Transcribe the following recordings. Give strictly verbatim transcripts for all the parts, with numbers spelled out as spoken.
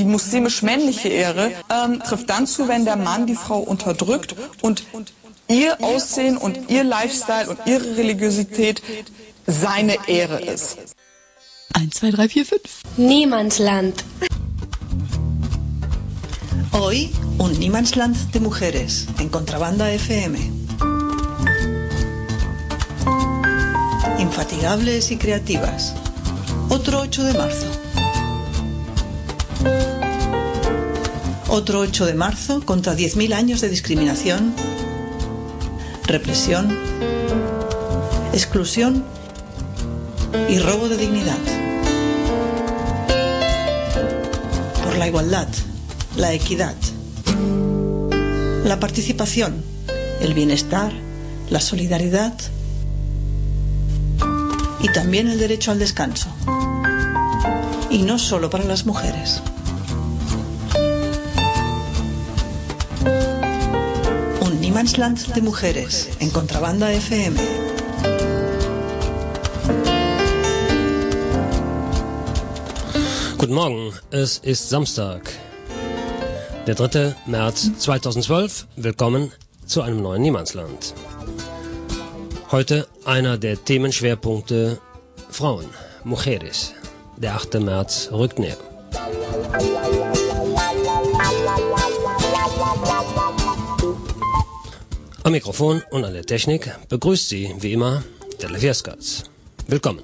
muslimisch-männliche Ehre ähm, trifft dann zu, wenn der Mann die Frau unterdrückt und ihr Aussehen und ihr Lifestyle und ihre Religiosität seine Ehre ist. eins, zwei, drei, vier, fünf. Niemandsland. Hoy, un Niemandsland de mujeres en Contrabanda F M. Infatigables y creativas. Otro ocho de marzo. Otro ocho de marzo contra diez mil años de discriminación, represión, exclusión y robo de dignidad. Por la igualdad, la equidad, la participación, el bienestar, la solidaridad y también el derecho al descanso. Y no solo para las mujeres. Un Niemandsland de mujeres en Contrabanda F M. Guten Morgen, es ist Samstag, der dritte März zweitausendzwölf. Willkommen zu einem neuen Niemandsland. Heute einer der Themenschwerpunkte Frauen, Mujeres. Der achte März rückt näher. Am Mikrofon und an der Technik begrüßt Sie wie immer Della Vierskats. Willkommen.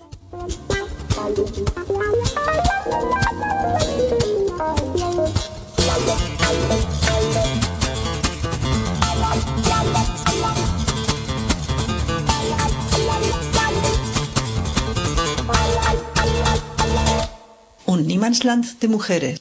Un Niemandsland de mujeres.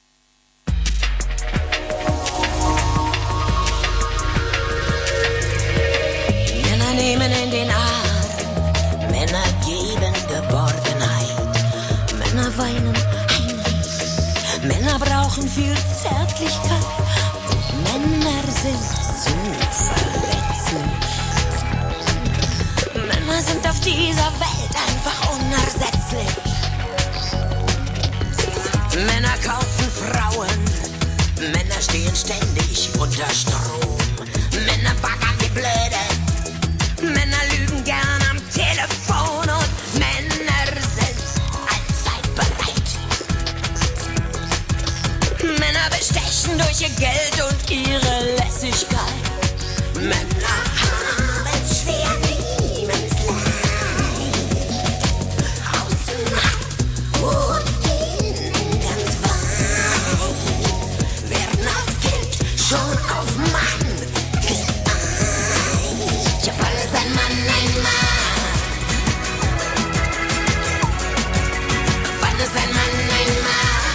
Männer nehmen in den Arm, Männer geben Geborgenheit, Männer weinen heimlich, Männer brauchen viel Zärtlichkeit, Männer sind zu verletzlich. Männer sind auf dieser Welt einfach unersetzlich. Männer kaufen Frauen, Männer stehen ständig unter Strom, Männer baggern wie blöde, Männer lügen gern am Telefon und Männer sind allzeit bereit. Männer bestechen durch ihr Geld und ihre Lässigkeit. Männer haben schwer, niemands Leid. Außen und schon auf Mann geeicht. Ja, wann ist ein Mann ein Mann? Wann ist ein Mann ein Mann?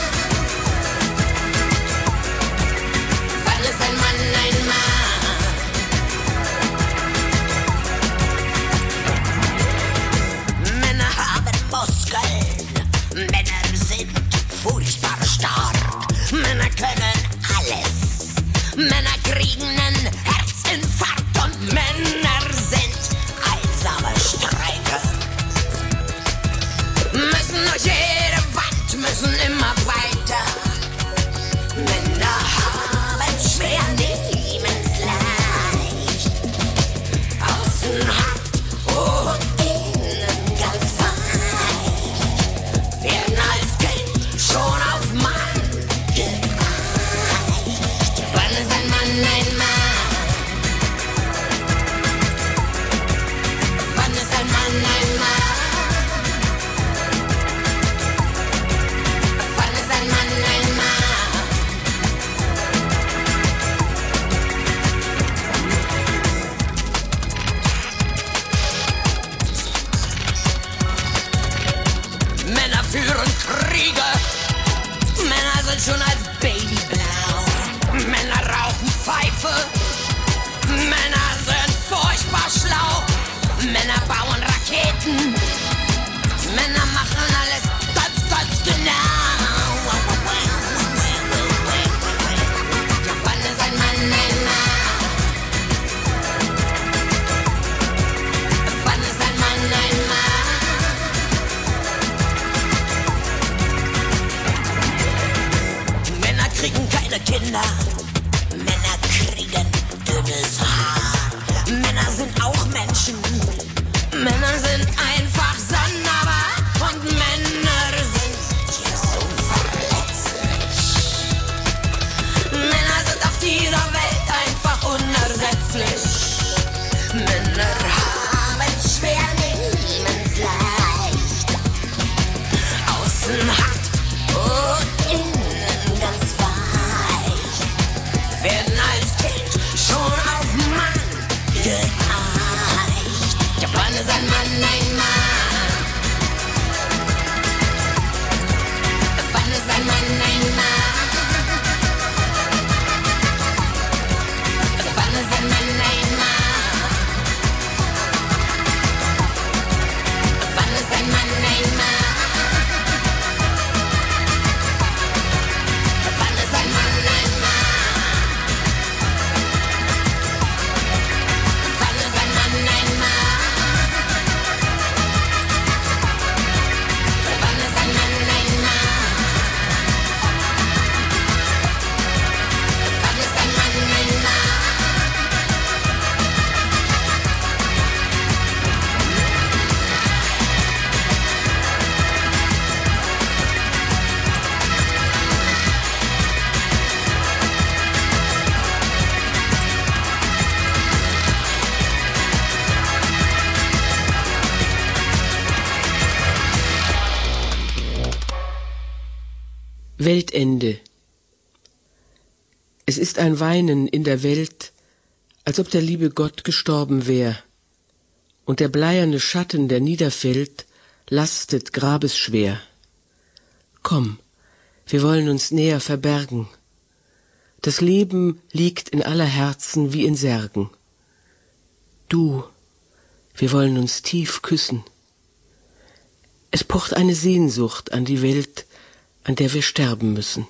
Wann ist ein Mann ein Mann? Männer haben Muskeln, Männer sind furchtbar stark, Männer können alles. Männer kriegen einen Herzinfarkt und Männer sind einsame Streiker. Müssen durch jede Wand, müssen immer weiter. Männer haben schwer, niemands leicht. Außen hart und innen ganz fein. Werden als Kind schon auf Mann geeicht. Wann ist ein Mann ein Mann? blonde Kinder. Männer kriegen dünnes Haar. Männer sind auch Menschen. Männer sind einfach sonderbar. Und Männer sind ja so verletzlich. Männer sind auf dieser Welt einfach unersetzlich. Männer haben's schwer, nehmen's leicht. Außen hart und innen ganz weich. Werden als Kind schon auf Mann geeicht. Ja, wann ist ein Mann ein Mann? Wann ist ein Mann ein Mann? Wann ist ein Mann ein Mann? Wann ist ein Mann ein Mann? Wann ist ein Mann ein Mann? Wann ist ein Mann ein Mann? Wann ist ein Mann ein Mann? Wann ist ein Mann ein Mann? Weltende. Es ist ein Weinen in der Welt, als ob der liebe Gott gestorben wär, und der bleierne Schatten, der niederfällt, lastet grabesschwer. Komm, wir wollen uns näher verbergen. Das Leben liegt in aller Herzen wie in Särgen. Du, wir wollen uns tief küssen. Es pocht eine Sehnsucht an die Welt, an der wir sterben müssen.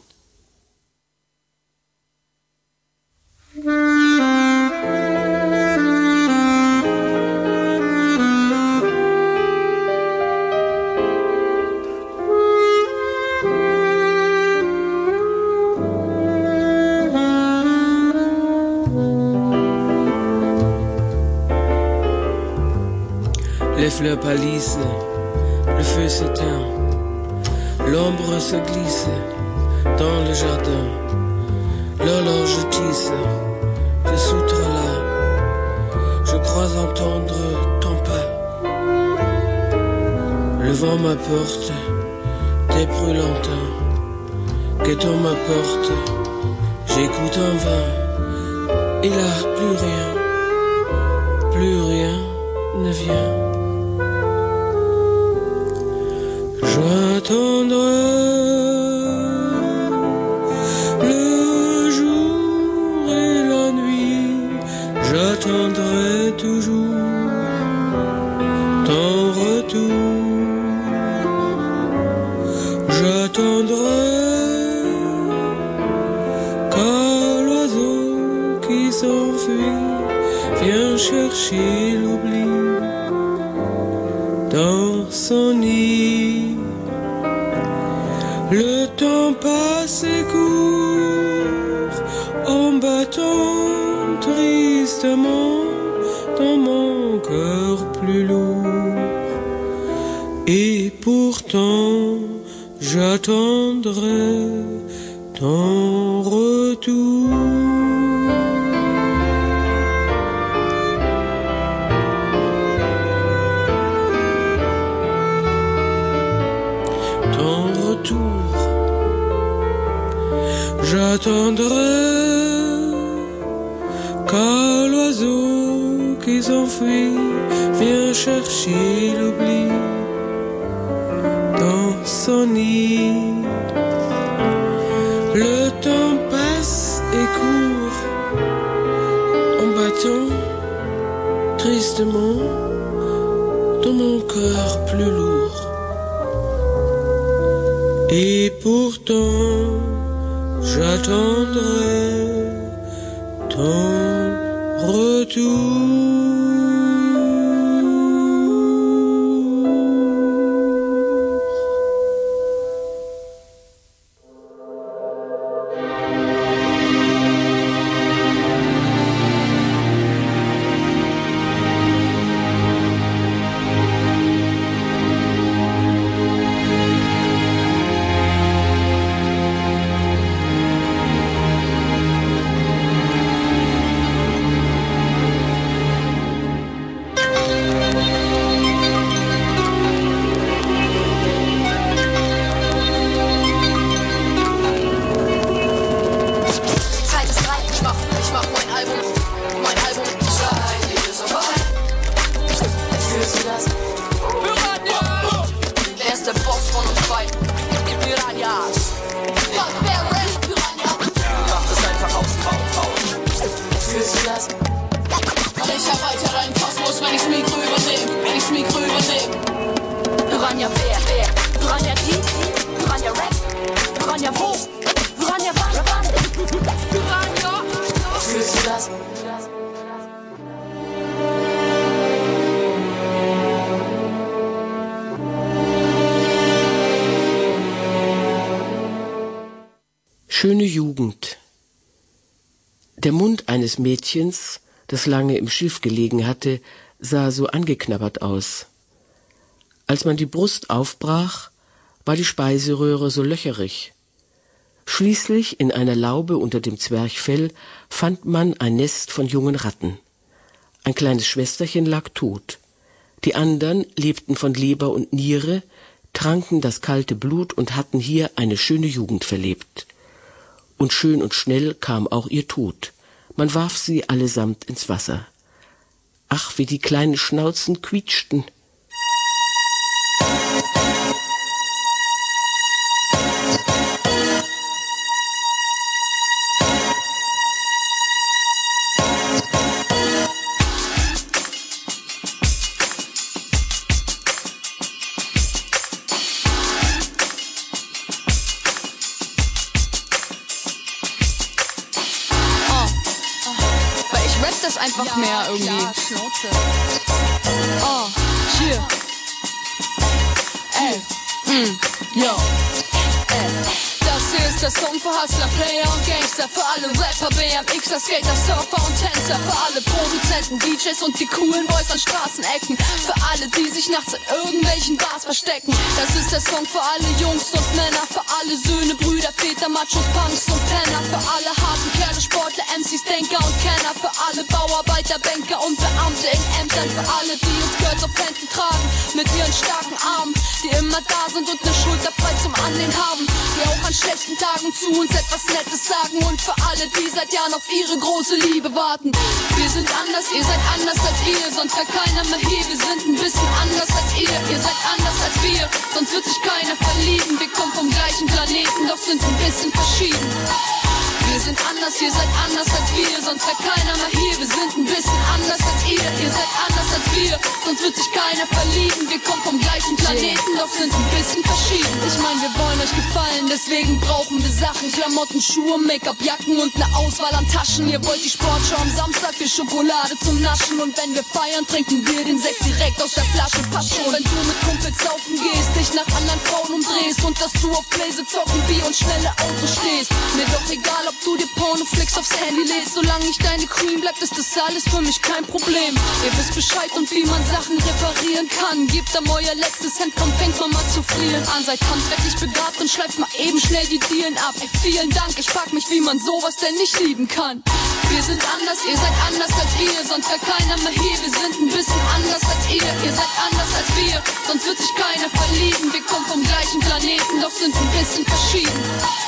Les fleurs pâlissent, le feu s'éteint. L'ombre se glisse dans le jardin. L'horloge tisse des soutres là. Je crois entendre ton pas. Le vent m'apporte des brûlantins. Guettant ma porte, j'écoute en vain. Et là, plus rien, plus rien ne vient. J'attendrai le jour et la nuit, j'attendrai toujours ton retour. J'attendrai quand l'oiseau qui s'enfuit vient chercher l'oubli dans son nid. Le temps passe et court en battant tristement dans mon cœur plus lourd. Et pourtant j'attendrai ton retour. J'attendrai quand l'oiseau qui s'enfuit vient chercher l'oubli dans son nid. Le temps passe et court en battant tristement dans mon cœur plus lourd. Et pourtant j'attendrai ton retour. Schöne Jugend. Der Mund eines Mädchens, das lange im Schilf gelegen hatte, sah so angeknabbert aus. Als man die Brust aufbrach, war die Speiseröhre so löcherig. Schließlich in einer Laube unter dem Zwerchfell fand man ein Nest von jungen Ratten. Ein kleines Schwesterchen lag tot. Die anderen lebten von Leber und Niere, tranken das kalte Blut und hatten hier eine schöne Jugend verlebt. Und schön und schnell kam auch ihr Tod. Man warf sie allesamt ins Wasser. Ach, wie die kleinen Schnauzen quietschten. Einfach mehr irgendwie. Oh, hier. Ey, mm, yo. Ey. Das hier ist der Song für Hustler, Player und Gangster, für alle Rapper, B M Xer, Skater, Surfer und Tänzer, für alle Produzenten, D Js und die coolen Boys an Straßenecken, für alle, die sich nachts in irgendwelchen Bars verstecken. Das ist der Song für alle Jungs und Männer, für alle Söhne, Brüder, Väter, Machos, Punks und Penner, für alle harten Kerle, Sportler, M Cs, Denker und Kenner, für alle Bauarbeiter, Banker und Beamte in Ämtern, für alle, die uns Girls auf Händen tragen, mit ihren starken Armen, die immer da sind und eine Schulter frei zum Anlehnen haben, die auch an schlechten Tagen zu uns etwas Nettes sagen, und für alle, die seit Jahren auf ihre große Liebe warten. Wir sind anders, ihr seid anders als wir, sonst wäre keiner mehr hier. Wir sind ein bisschen anders als ihr, ihr seid anders als wir, sonst wird sich keiner verlieben. Wir kommen vom gleichen Planeten, doch sind ein bisschen verschieden. Wir sind anders, ihr seid anders als wir, sonst wäre keiner mehr hier. Wir sind ein bisschen anders als ihr, ihr seid anders als wir, sonst wird sich keiner verlieben. Wir kommen vom gleichen Planeten, doch sind ein bisschen verschieden. Ich mein, wir wollen euch gefallen, deswegen brauchen wir Sachen, Klamotten, Schuhe, Make-up, Jacken und eine Auswahl an Taschen. Ihr wollt die Sportschau am Samstag für Schokolade zum Naschen, und wenn wir feiern, trinken wir den Sekt direkt aus der Flasche. Passt schon, wenn du mit Kumpels saufen gehst, dich nach anderen Frauen umdrehst und dass du auf Pläse zocken, Bier und schnelle Autos stehst. Mir doch egal, ob du dir Pornoflix aufs Handy lädst, solange ich deine Queen bleib, ist das alles für mich kein Problem. Ihr wisst Bescheid und wie man Sachen reparieren kann. Gebt am euer letztes Hemd, komm, fängt man mal zu frieren an. Seid handwerklich begabt und schleift mal eben schnell die Dielen ab. Ey, vielen Dank, ich frag mich, wie man sowas denn nicht lieben kann. Wir sind anders, ihr seid anders als wir, sonst wäre keiner mehr hier. Wir sind ein bisschen anders als ihr, ihr seid anders als wir, sonst wird sich keiner verlieben. Wir kommen vom gleichen Planeten, doch sind ein bisschen verschieden.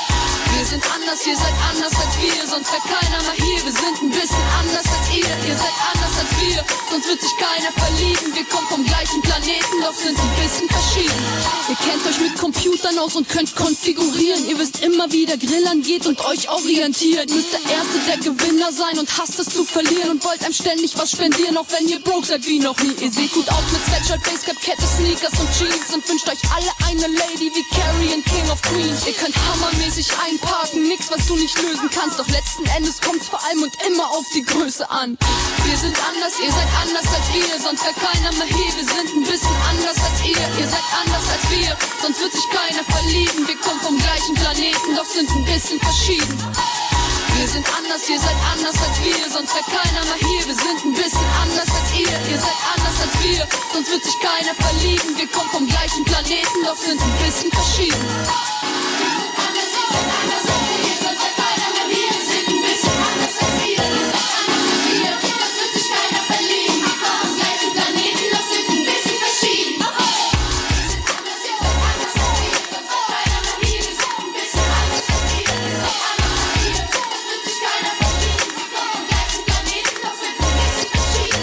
Wir sind anders, ihr seid anders als wir, sonst wäre keiner mehr hier. Wir sind ein bisschen anders als ihr, ihr seid anders als wir, sonst wird sich keiner verlieben. Wir kommen vom gleichen Planeten, doch sind ein bisschen verschieden. Ihr kennt euch mit Computern aus und könnt konfigurieren. Ihr wisst immer, wie der Grill angeht und euch orientiert. Müsst der Erste der Gewinner sein und hasst es zu verlieren und wollt einem ständig was spendieren, auch wenn ihr broke seid wie noch nie. Ihr seht gut aus mit Sweatshirt, Basecap, Kette, Sneakers und Jeans und wünscht euch alle eine Lady wie Carrie und King of Queens. Ihr könnt hammermäßig einparken, nix was du nicht lösen kannst, doch letzten Endes kommt's vor allem und immer auf die Größe an. Wir sind anders, ihr seid anders als wir, sonst wäre keiner mehr hier. Wir sind ein bisschen anders als ihr, ihr seid anders als wir, sonst wird sich keiner verlieben. Wir kommen vom gleichen Planeten, doch sind ein bisschen verschieden. Wir sind anders, ihr seid anders als wir, sonst wäre keiner mehr hier. Wir sind ein bisschen anders als ihr, ihr seid anders als wir, sonst wird sich keiner verlieben. Wir kommen vom gleichen Planeten, doch sind ein bisschen verschieden. Wir sind anders, ihr seid anders als wir, sonst wäre keiner mehr hier. Wir sind ein bisschen anders als ihr, ihr seid anders als wir, sonst wird sich keiner verlieben. Wir kommen vom gleichen Planeten, doch sind ein bisschen verschieden. Wir sind anders, ihr seid anders als wir, sonst wäre keiner mehr hier. Wir sind ein bisschen anders als ihr, ihr seid anders als wir, sonst wird sich keiner verlieben. Wir kommen vom gleichen Planeten, doch sind ein bisschen verschieden.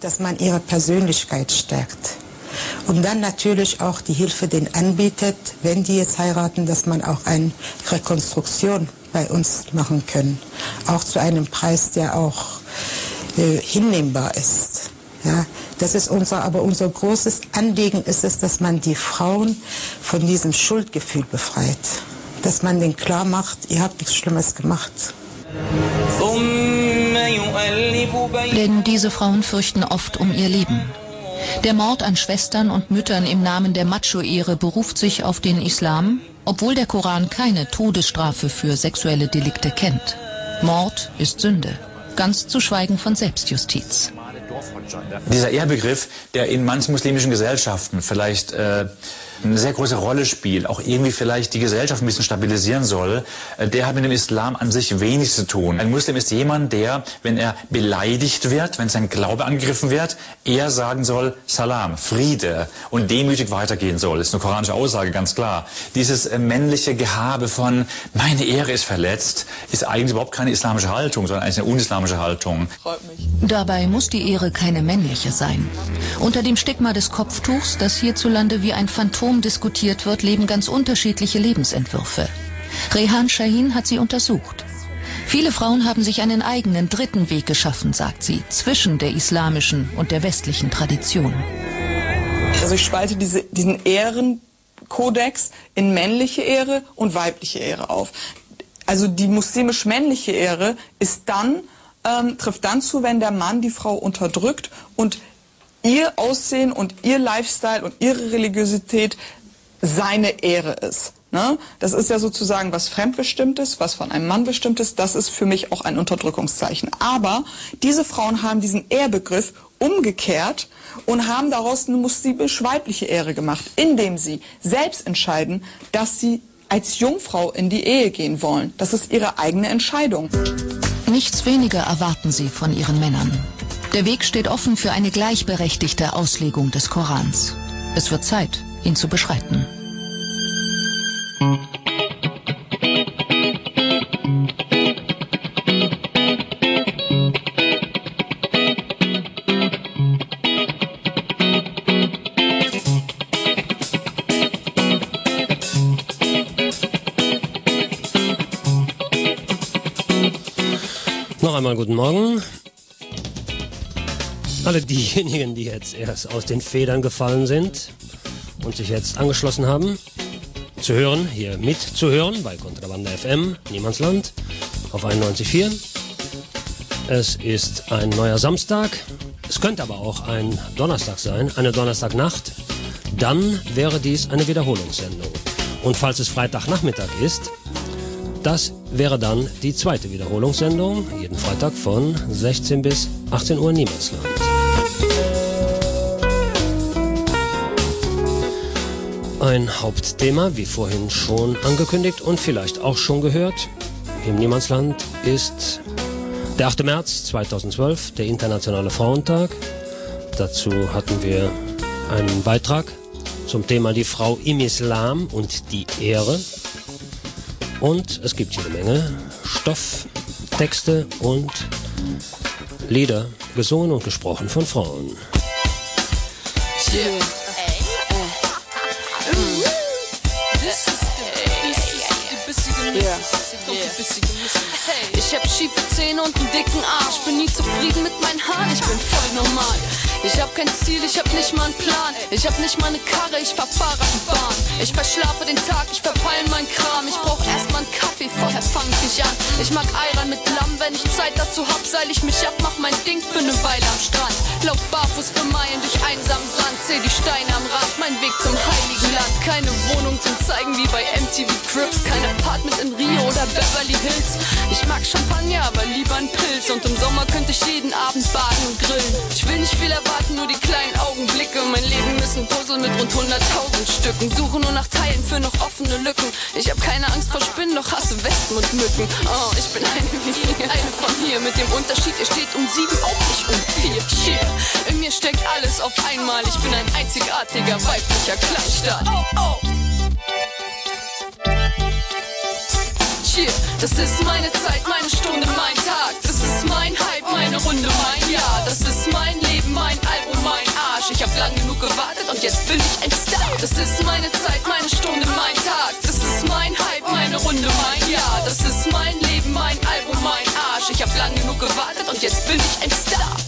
dass man ihre Persönlichkeit stärkt. Und dann natürlich auch die Hilfe denen anbietet, wenn die jetzt heiraten, dass man auch eine Rekonstruktion bei uns machen können. Auch zu einem Preis, der auch äh, hinnehmbar ist. Ja, das ist unser, aber unser großes Anliegen ist es, dass man die Frauen von diesem Schuldgefühl befreit. Dass man denen klar macht, ihr habt nichts Schlimmes gemacht. Denn diese Frauen fürchten oft um ihr Leben. Der Mord an Schwestern und Müttern im Namen der Macho-Ehre beruft sich auf den Islam, obwohl der Koran keine Todesstrafe für sexuelle Delikte kennt. Mord ist Sünde, ganz zu schweigen von Selbstjustiz. Dieser Ehrbegriff, der in manchen muslimischen Gesellschaften vielleicht äh, eine sehr große Rolle spielt, auch irgendwie vielleicht die Gesellschaft ein bisschen stabilisieren soll, äh, der hat mit dem Islam an sich wenig zu tun. Ein Muslim ist jemand, der, wenn er beleidigt wird, wenn sein Glaube angegriffen wird, eher sagen soll, Salam, Friede, und demütig weitergehen soll. Das ist eine koranische Aussage, ganz klar. Dieses äh, männliche Gehabe von, meine Ehre ist verletzt, ist eigentlich überhaupt keine islamische Haltung, sondern eigentlich eine unislamische Haltung. Dabei muss die Ehre keine männliche sein. Unter dem Stigma des Kopftuchs, das hierzulande wie ein Phantom diskutiert wird, leben ganz unterschiedliche Lebensentwürfe. Rehan Shahin hat sie untersucht. Viele Frauen haben sich einen eigenen dritten Weg geschaffen, sagt sie, zwischen der islamischen und der westlichen Tradition. Also ich spalte diese, diesen Ehrenkodex in männliche Ehre und weibliche Ehre auf. Also die muslimisch-männliche Ehre ist dann, ähm, trifft dann zu, wenn der Mann die Frau unterdrückt und ihr Aussehen und ihr Lifestyle und ihre Religiosität seine Ehre ist. Ne? Das ist ja sozusagen was Fremdbestimmtes, was von einem Mann bestimmt ist. Das ist für mich auch ein Unterdrückungszeichen. Aber diese Frauen haben diesen Ehrbegriff umgekehrt und haben daraus eine muslimisch-weibliche Ehre gemacht, indem sie selbst entscheiden, dass sie als Jungfrau in die Ehe gehen wollen. Das ist ihre eigene Entscheidung. Nichts weniger erwarten sie von ihren Männern. Der Weg steht offen für eine gleichberechtigte Auslegung des Korans. Es wird Zeit, ihn zu beschreiten. Noch einmal guten Morgen. Alle diejenigen, die jetzt erst aus den Federn gefallen sind und sich jetzt angeschlossen haben, zu hören, hier mitzuhören bei Kontrabanda F M, Niemandsland, auf einundneunzig Komma vier. Es ist ein neuer Samstag, es könnte aber auch ein Donnerstag sein, eine Donnerstagnacht. Dann wäre dies eine Wiederholungssendung. Und falls es Freitagnachmittag ist, das wäre dann die zweite Wiederholungssendung, jeden Freitag von sechzehn bis achtzehn Uhr Niemandsland. Ein Hauptthema, wie vorhin schon angekündigt und vielleicht auch schon gehört, im Niemandsland ist der achte März zweitausendzwölf, der Internationale Frauentag. Dazu hatten wir einen Beitrag zum Thema die Frau im Islam und die Ehre. Und es gibt jede Menge Stoff, Texte und Lieder, gesungen und gesprochen von Frauen. Yeah. Ich hab schiefe Zähne und einen dicken Arsch. Bin nie zufrieden mit meinen Haaren, ich bin voll normal. Ich hab kein Ziel, ich hab nicht mal einen Plan. Ich hab nicht mal eine Karre, ich fahr Fahrradbahn. Ich verschlafe den Tag, ich verpeil mein Kram. Ich brauch erstmal einen Kaffee, vorher fang ich an. Ich mag Ayran mit Lamm, wenn ich Zeit dazu hab, seil ich mich ab, mach mein Ding für ne Weile am Strand. Lauf barfuß für Meilen durch einsamen Sand, zähl die Steine am Rand, mein Weg zum heiligen Land. Keine Wohnung zum Zeigen wie bei M T V Cribs, kein Apartment in Rio oder Beverly Hills. Ich mag Champagner, aber lieber einen Pilz. Und im Sommer könnte ich jeden Abend baden und grillen. Ich will nicht viel erwarten, nur die kleinen Augenblicke. Mein Leben ist ein Puzzle mit rund hunderttausend Stücken. Suche nur nach Teilen für noch offene Lücken. Ich hab keine Angst vor Spinnen, doch hasse Wespen und Mücken. Oh, ich bin eine wie eine von hier. Mit dem Unterschied, ihr steht um sieben auf, nicht um vier. Yeah. In mir steckt alles auf einmal. Ich bin ein einzigartiger weiblicher Kleinstaat. Oh, oh. Yeah. Das ist meine Zeit, meine Stunde, mein Tag. Das ist mein Hype, meine meine Runde, mein Jahr. Das ist mein Leben, mein Album, mein Arsch. Ich hab lang genug gewartet und jetzt bin ich ein Star. Das ist meine Zeit, meine Stunde, mein Tag. Das ist mein Hype, meine Runde, mein Jahr. Das ist mein Leben, mein Album, mein Arsch. Ich hab lang genug gewartet und jetzt bin ich ein Star.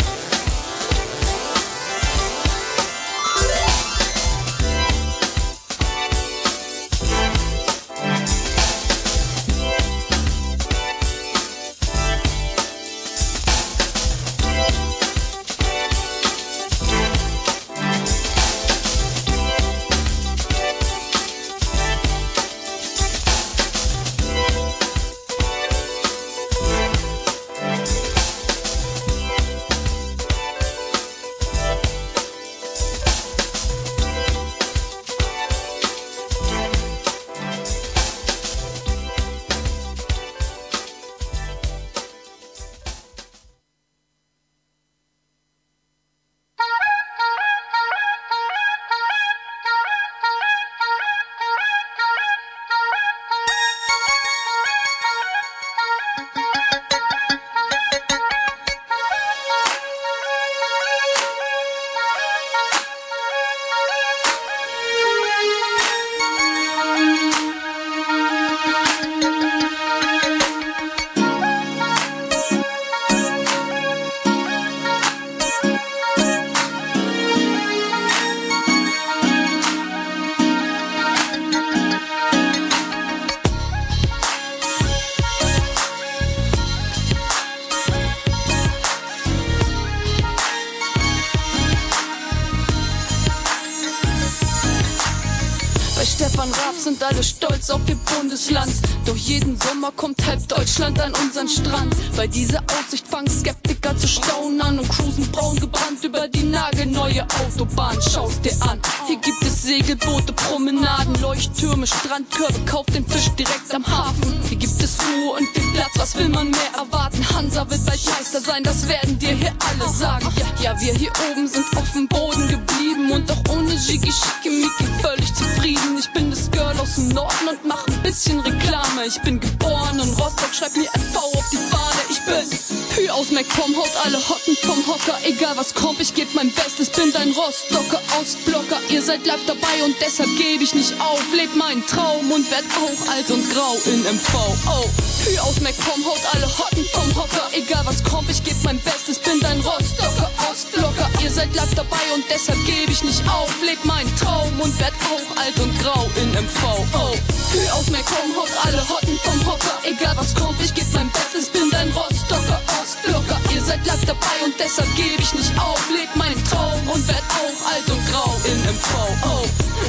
Stefan Raab sind alle stolz auf ihr Bundesland. Doch jeden Sommer kommt halb Deutschland an unseren Strand. Bei dieser Aussicht fangen Skeptiker zu staunen an und cruisen braun gebrannt über die nagelneue Autobahn. Schau's dir an, hier gibt es Segelboote, Promenaden, Leuchttürme, Strandkörbe, kauf den Fisch direkt am Hafen. Hier gibt es Ruhe und den Platz, was will man mehr erwarten? Hansa wird bald Meister sein, das werden dir hier alle sagen. Ja, ja, wir hier oben sind auf dem Boden geblieben und auch ohne Jiggy Schickimicki völlig zufrieden. Ich bin das Girl aus dem Norden und mach ein bisschen Reklame. Ich bin geboren in Rostock, schreib mir F V auf die Fahne. Ich bin Hü aus MacPom, haut alle Hotten vom Hocker. Egal was kommt, ich geb mein Bestes, bin dein Rostocker Ostblocker. Ihr seid live dabei und deshalb geb ich nicht auf. Leb meinen Traum und werd auch alt und grau in M V. Oh, Hü aus MacPom, haut alle Hotten vom Hocker. Egal was kommt, ich geb mein Bestes, bin dein Rostocker Ostblocker. Ihr seid live dabei und deshalb geb ich nicht auf. Leb meinen Traum und werd auch alt und grau in M V. Oh, Hü aus MacPom, haut alle Hotten vom Hocker. Egal was kommt, ich geb mein Bestes, bin dein Rostocker Ostblocker. Ihr seid live dabei und deshalb geb ich nicht auf. Leb meinen Traum und werd auch alt und grau in M V. Oh.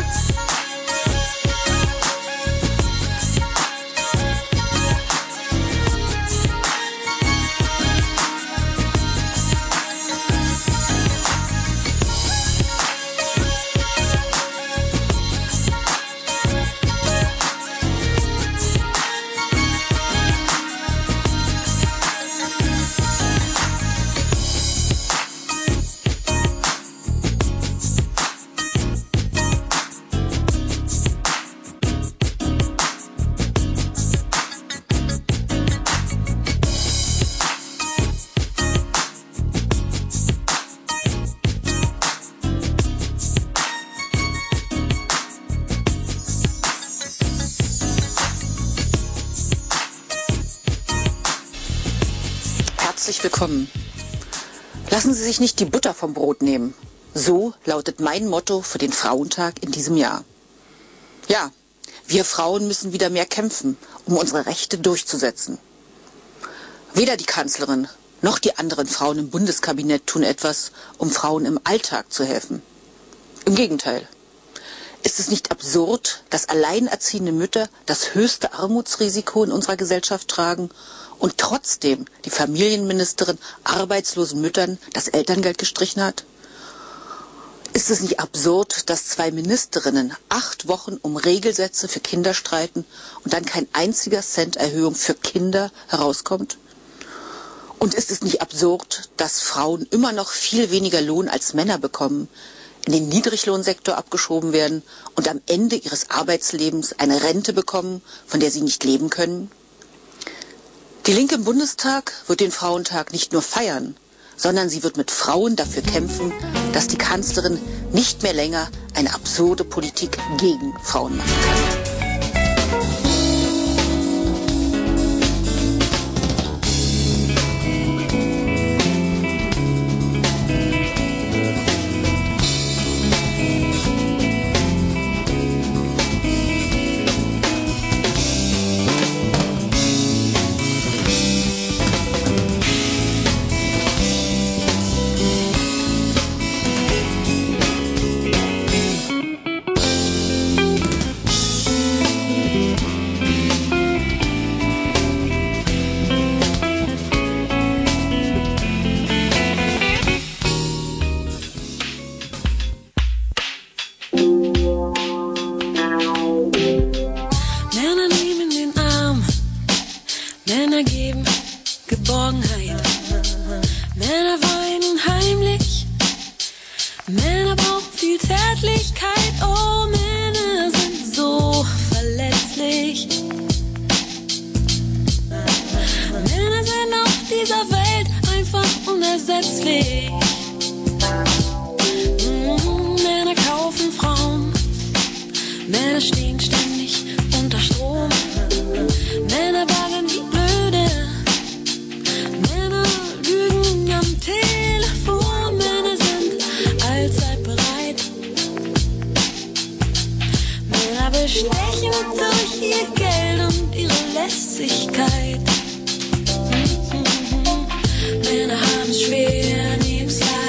Herzlich willkommen. Lassen Sie sich nicht die Butter vom Brot nehmen. So lautet mein Motto für den Frauentag in diesem Jahr. Ja, wir Frauen müssen wieder mehr kämpfen, um unsere Rechte durchzusetzen. Weder die Kanzlerin noch die anderen Frauen im Bundeskabinett tun etwas, um Frauen im Alltag zu helfen. Im Gegenteil. Ist es nicht absurd, dass alleinerziehende Mütter das höchste Armutsrisiko in unserer Gesellschaft tragen und trotzdem die Familienministerin arbeitslosen Müttern das Elterngeld gestrichen hat? Ist es nicht absurd, dass zwei Ministerinnen acht Wochen um Regelsätze für Kinder streiten und dann kein einziger Cent Erhöhung für Kinder herauskommt? Und ist es nicht absurd, dass Frauen immer noch viel weniger Lohn als Männer bekommen, in den Niedriglohnsektor abgeschoben werden und am Ende ihres Arbeitslebens eine Rente bekommen, von der sie nicht leben können? Die Linke im Bundestag wird den Frauentag nicht nur feiern, sondern sie wird mit Frauen dafür kämpfen, dass die Kanzlerin nicht mehr länger eine absurde Politik gegen Frauen machen kann. Männer haben's schwer, neben's Leid.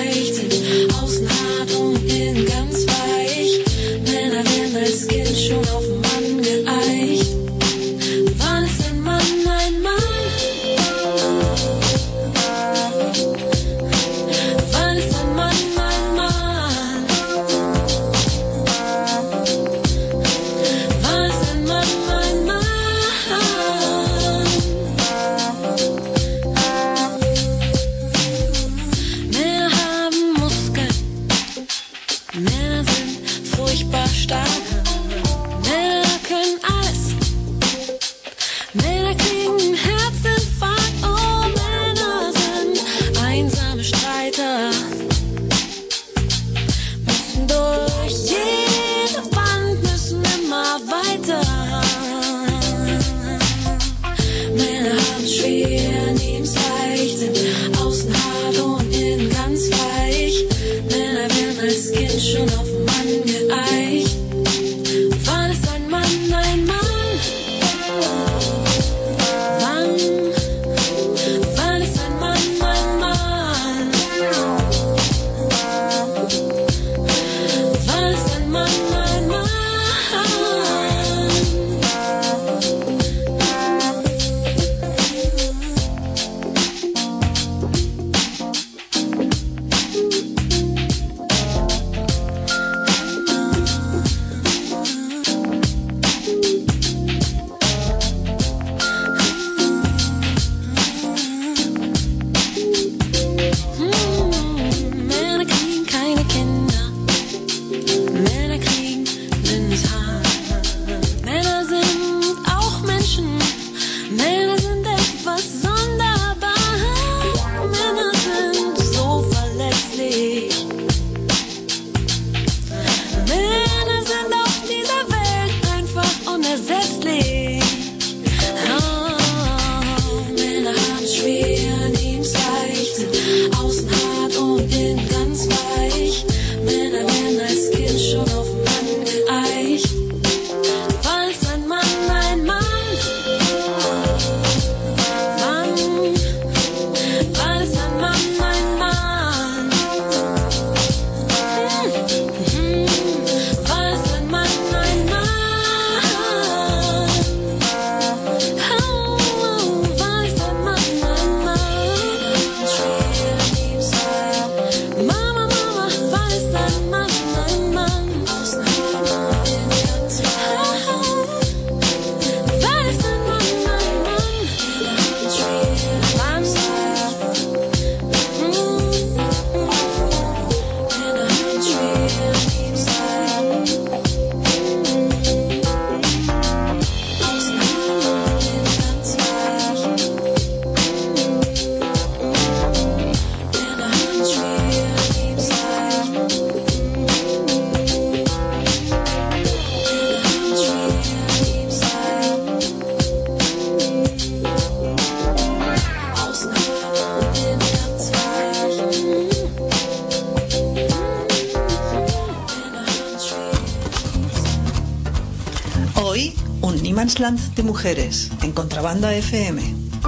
Niemandsland de mujeres en Contrabanda F M.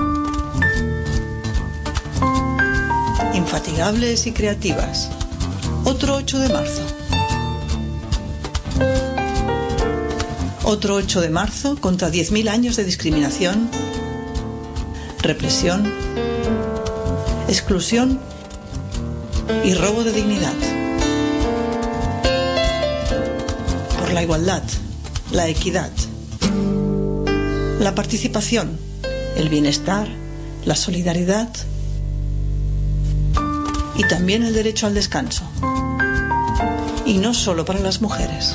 Infatigables y creativas. Otro ocho de marzo. Otro ocho de marzo contra diez mil años de discriminación, represión, exclusión y robo de dignidad. Por la igualdad, la equidad, la participación, el bienestar, la solidaridad y también el derecho al descanso. Y no solo para las mujeres.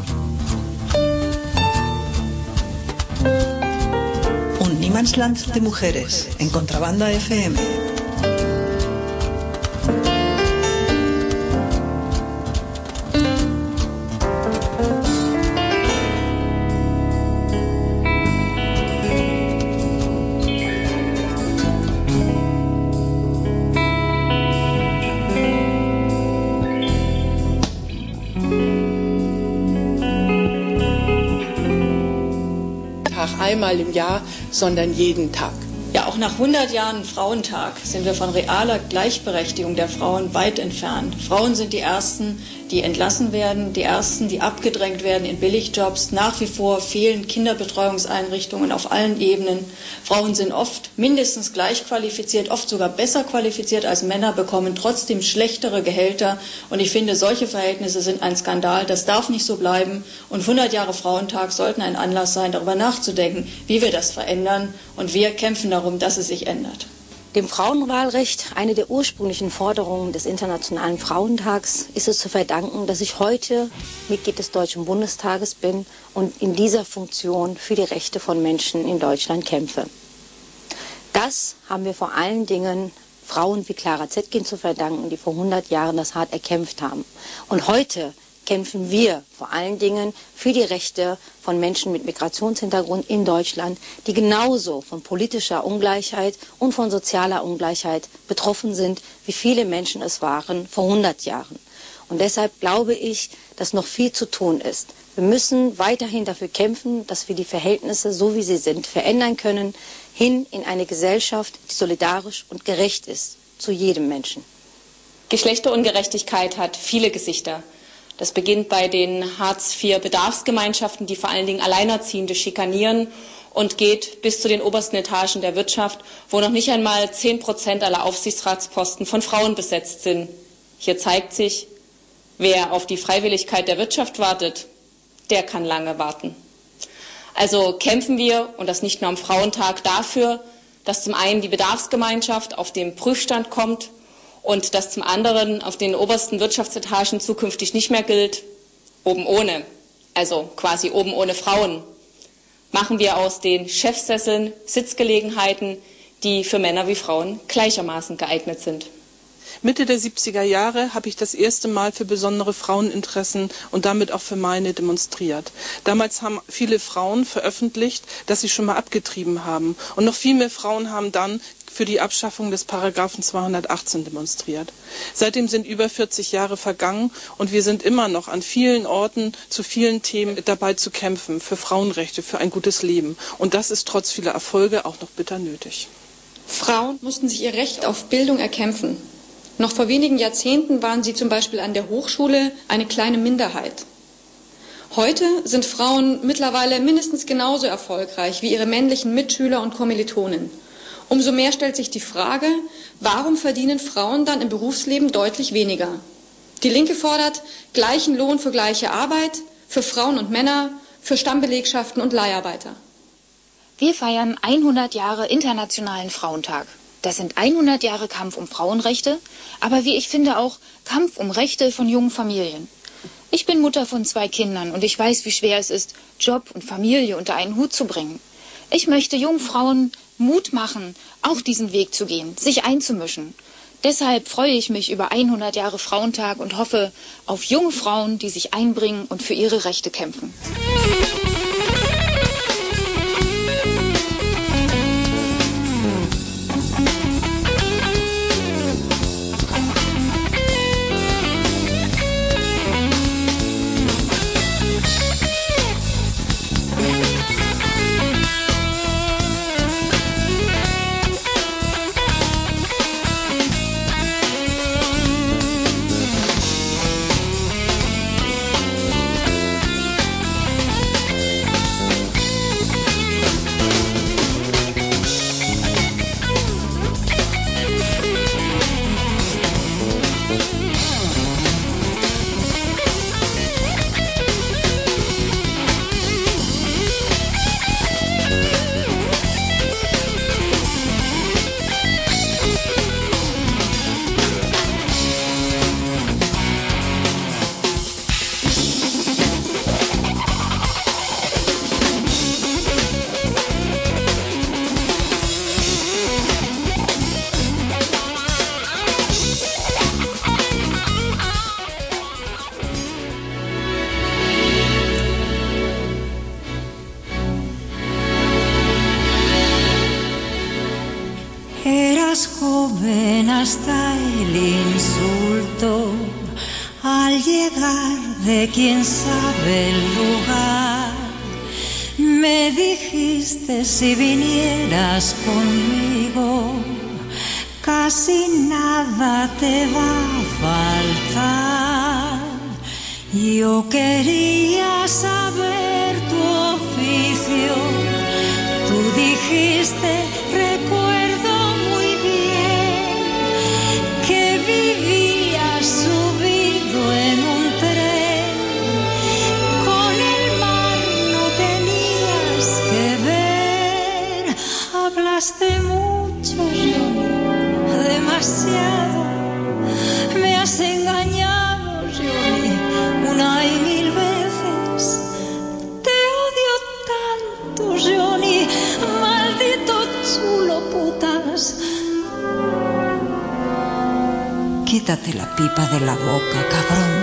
Un Niemandsland de mujeres en Contrabanda F M. Einmal im Jahr, sondern jeden Tag. Ja, auch nach hundert Jahren Frauentag sind wir von realer Gleichberechtigung der Frauen weit entfernt. Frauen sind die Ersten, die entlassen werden, die Ersten, die abgedrängt werden in Billigjobs. Nach wie vor fehlen Kinderbetreuungseinrichtungen auf allen Ebenen. Frauen sind oft mindestens gleich qualifiziert, oft sogar besser qualifiziert als Männer, bekommen trotzdem schlechtere Gehälter. Und ich finde, solche Verhältnisse sind ein Skandal. Das darf nicht so bleiben. Und hundert Jahre Frauentag sollten ein Anlass sein, darüber nachzudenken, wie wir das verändern. Und wir kämpfen darum, dass es sich ändert. Dem Frauenwahlrecht, eine der ursprünglichen Forderungen des Internationalen Frauentags, ist es zu verdanken, dass ich heute Mitglied des Deutschen Bundestages bin und in dieser Funktion für die Rechte von Menschen in Deutschland kämpfe. Das haben wir vor allen Dingen Frauen wie Clara Zetkin zu verdanken, die vor hundert Jahren das hart erkämpft haben. Und heute kämpfen wir vor allen Dingen für die Rechte von Menschen mit Migrationshintergrund in Deutschland, die genauso von politischer Ungleichheit und von sozialer Ungleichheit betroffen sind, wie viele Menschen es waren vor hundert Jahren. Und deshalb glaube ich, dass noch viel zu tun ist. Wir müssen weiterhin dafür kämpfen, dass wir die Verhältnisse, so wie sie sind, verändern können, hin in eine Gesellschaft, die solidarisch und gerecht ist, zu jedem Menschen. Geschlechterungerechtigkeit hat viele Gesichter. Das beginnt bei den Hartz vier Bedarfsgemeinschaften, die vor allen Dingen Alleinerziehende schikanieren, und geht bis zu den obersten Etagen der Wirtschaft, wo noch nicht einmal zehn Prozent aller Aufsichtsratsposten von Frauen besetzt sind. Hier zeigt sich, wer auf die Freiwilligkeit der Wirtschaft wartet, der kann lange warten. Also kämpfen wir, und das nicht nur am Frauentag, dafür, dass zum einen die Bedarfsgemeinschaft auf den Prüfstand kommt und dass zum anderen auf den obersten Wirtschaftsetagen zukünftig nicht mehr gilt, oben ohne, also quasi oben ohne Frauen. Machen wir aus den Chefsesseln Sitzgelegenheiten, die für Männer wie Frauen gleichermaßen geeignet sind. Mitte der siebziger Jahre habe ich das erste Mal für besondere Fraueninteressen und damit auch für meine demonstriert. Damals haben viele Frauen veröffentlicht, dass sie schon mal abgetrieben haben. Und noch viel mehr Frauen haben dann für die Abschaffung des Paragraphen zweihundertachtzehn demonstriert. Seitdem sind über vierzig Jahre vergangen und wir sind immer noch an vielen Orten zu vielen Themen dabei zu kämpfen, für Frauenrechte, für ein gutes Leben. Und das ist trotz vieler Erfolge auch noch bitter nötig. Frauen mussten sich ihr Recht auf Bildung erkämpfen. Noch vor wenigen Jahrzehnten waren sie zum Beispiel an der Hochschule eine kleine Minderheit. Heute sind Frauen mittlerweile mindestens genauso erfolgreich wie ihre männlichen Mitschüler und Kommilitonen. Umso mehr stellt sich die Frage, warum verdienen Frauen dann im Berufsleben deutlich weniger? Die Linke fordert gleichen Lohn für gleiche Arbeit, für Frauen und Männer, für Stammbelegschaften und Leiharbeiter. Wir feiern hundert Jahre Internationalen Frauentag. Das sind hundert Jahre Kampf um Frauenrechte, aber wie ich finde auch Kampf um Rechte von jungen Familien. Ich bin Mutter von zwei Kindern und ich weiß, wie schwer es ist, Job und Familie unter einen Hut zu bringen. Ich möchte jungen Frauen Mut machen, auch diesen Weg zu gehen, sich einzumischen. Deshalb freue ich mich über hundert Jahre Frauentag und hoffe auf junge Frauen, die sich einbringen und für ihre Rechte kämpfen. ven hasta el insulto al llegar de quién sabe el lugar. Me dijiste si vinieras conmigo, casi nada te va a faltar. Yo quería saber tu oficio, tú dijiste, recuerdo muy bien, que vivías subido en un tren, con el mar no tenías que ver. Hablaste mucho, Johnny, demasiado, me has engañado, Johnny, una y mil veces. Te odio tanto, Johnny, maldito chulo putas. Quítate la pipa de la boca, cabrón.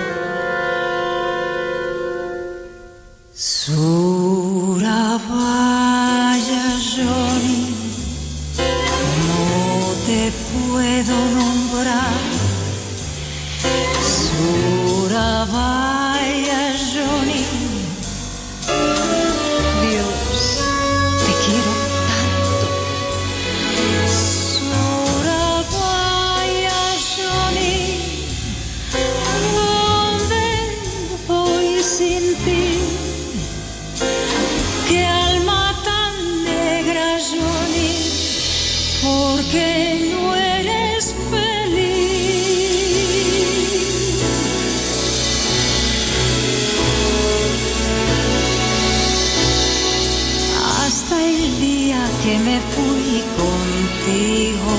Surabaya, Johnny, no te puedo nombrar. Surabaya, Johnny, Dios, te quiero tanto. Surabaya, Johnny, ¿dónde voy sin ti? Qué alma tan negra, Johnny, ¿por qué no eres feliz? Hasta el día que me fui contigo,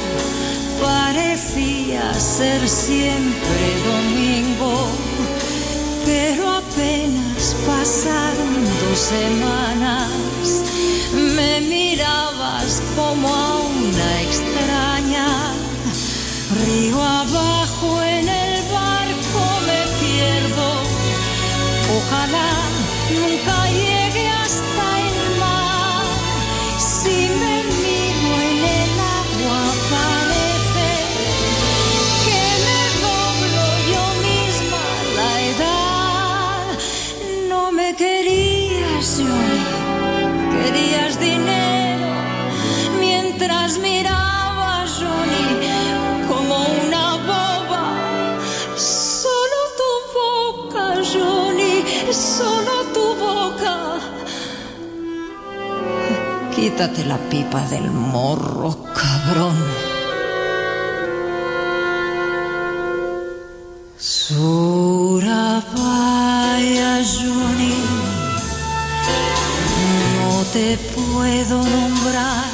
parecía ser siempre domingo, pero apenas pasaron dos semanas, me mirabas como a una extraña. Río abajo en el barco me pierdo, ojalá nunca llegue hasta el mar. Si me miro en el agua parece que me doblo yo misma la edad. No me querías, Johnny, querías dinero, mientras mirabas, Johnny, como una boba. Solo tu boca, Johnny, solo tu boca. Quítate la pipa del morro, cabrón. Surabaya, Johnny, no te puedo nombrar.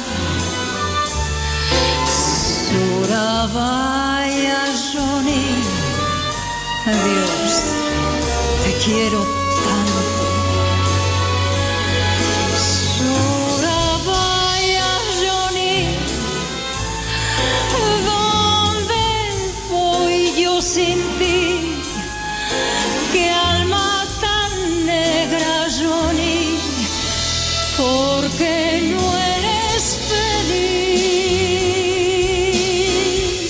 Surabaya, Johnny, Dios, te quiero tanto. Surabaya, Johnny, ¿dónde voy yo sin ti? Qué alma tan negra, Johnny, ¿por qué no eres feliz?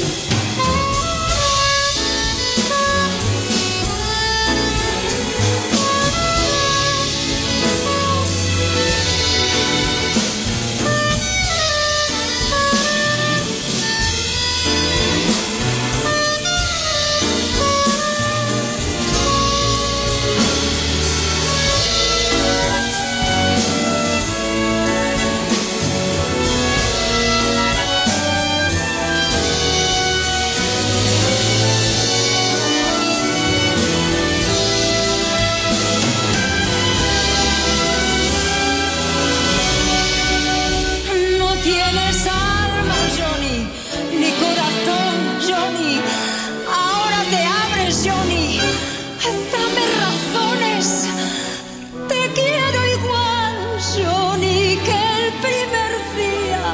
No tienes alma, Johnny, ni corazón, Johnny. Ahora te abres, Johnny. Dame razones. Te quiero igual, Johnny, que el primer día.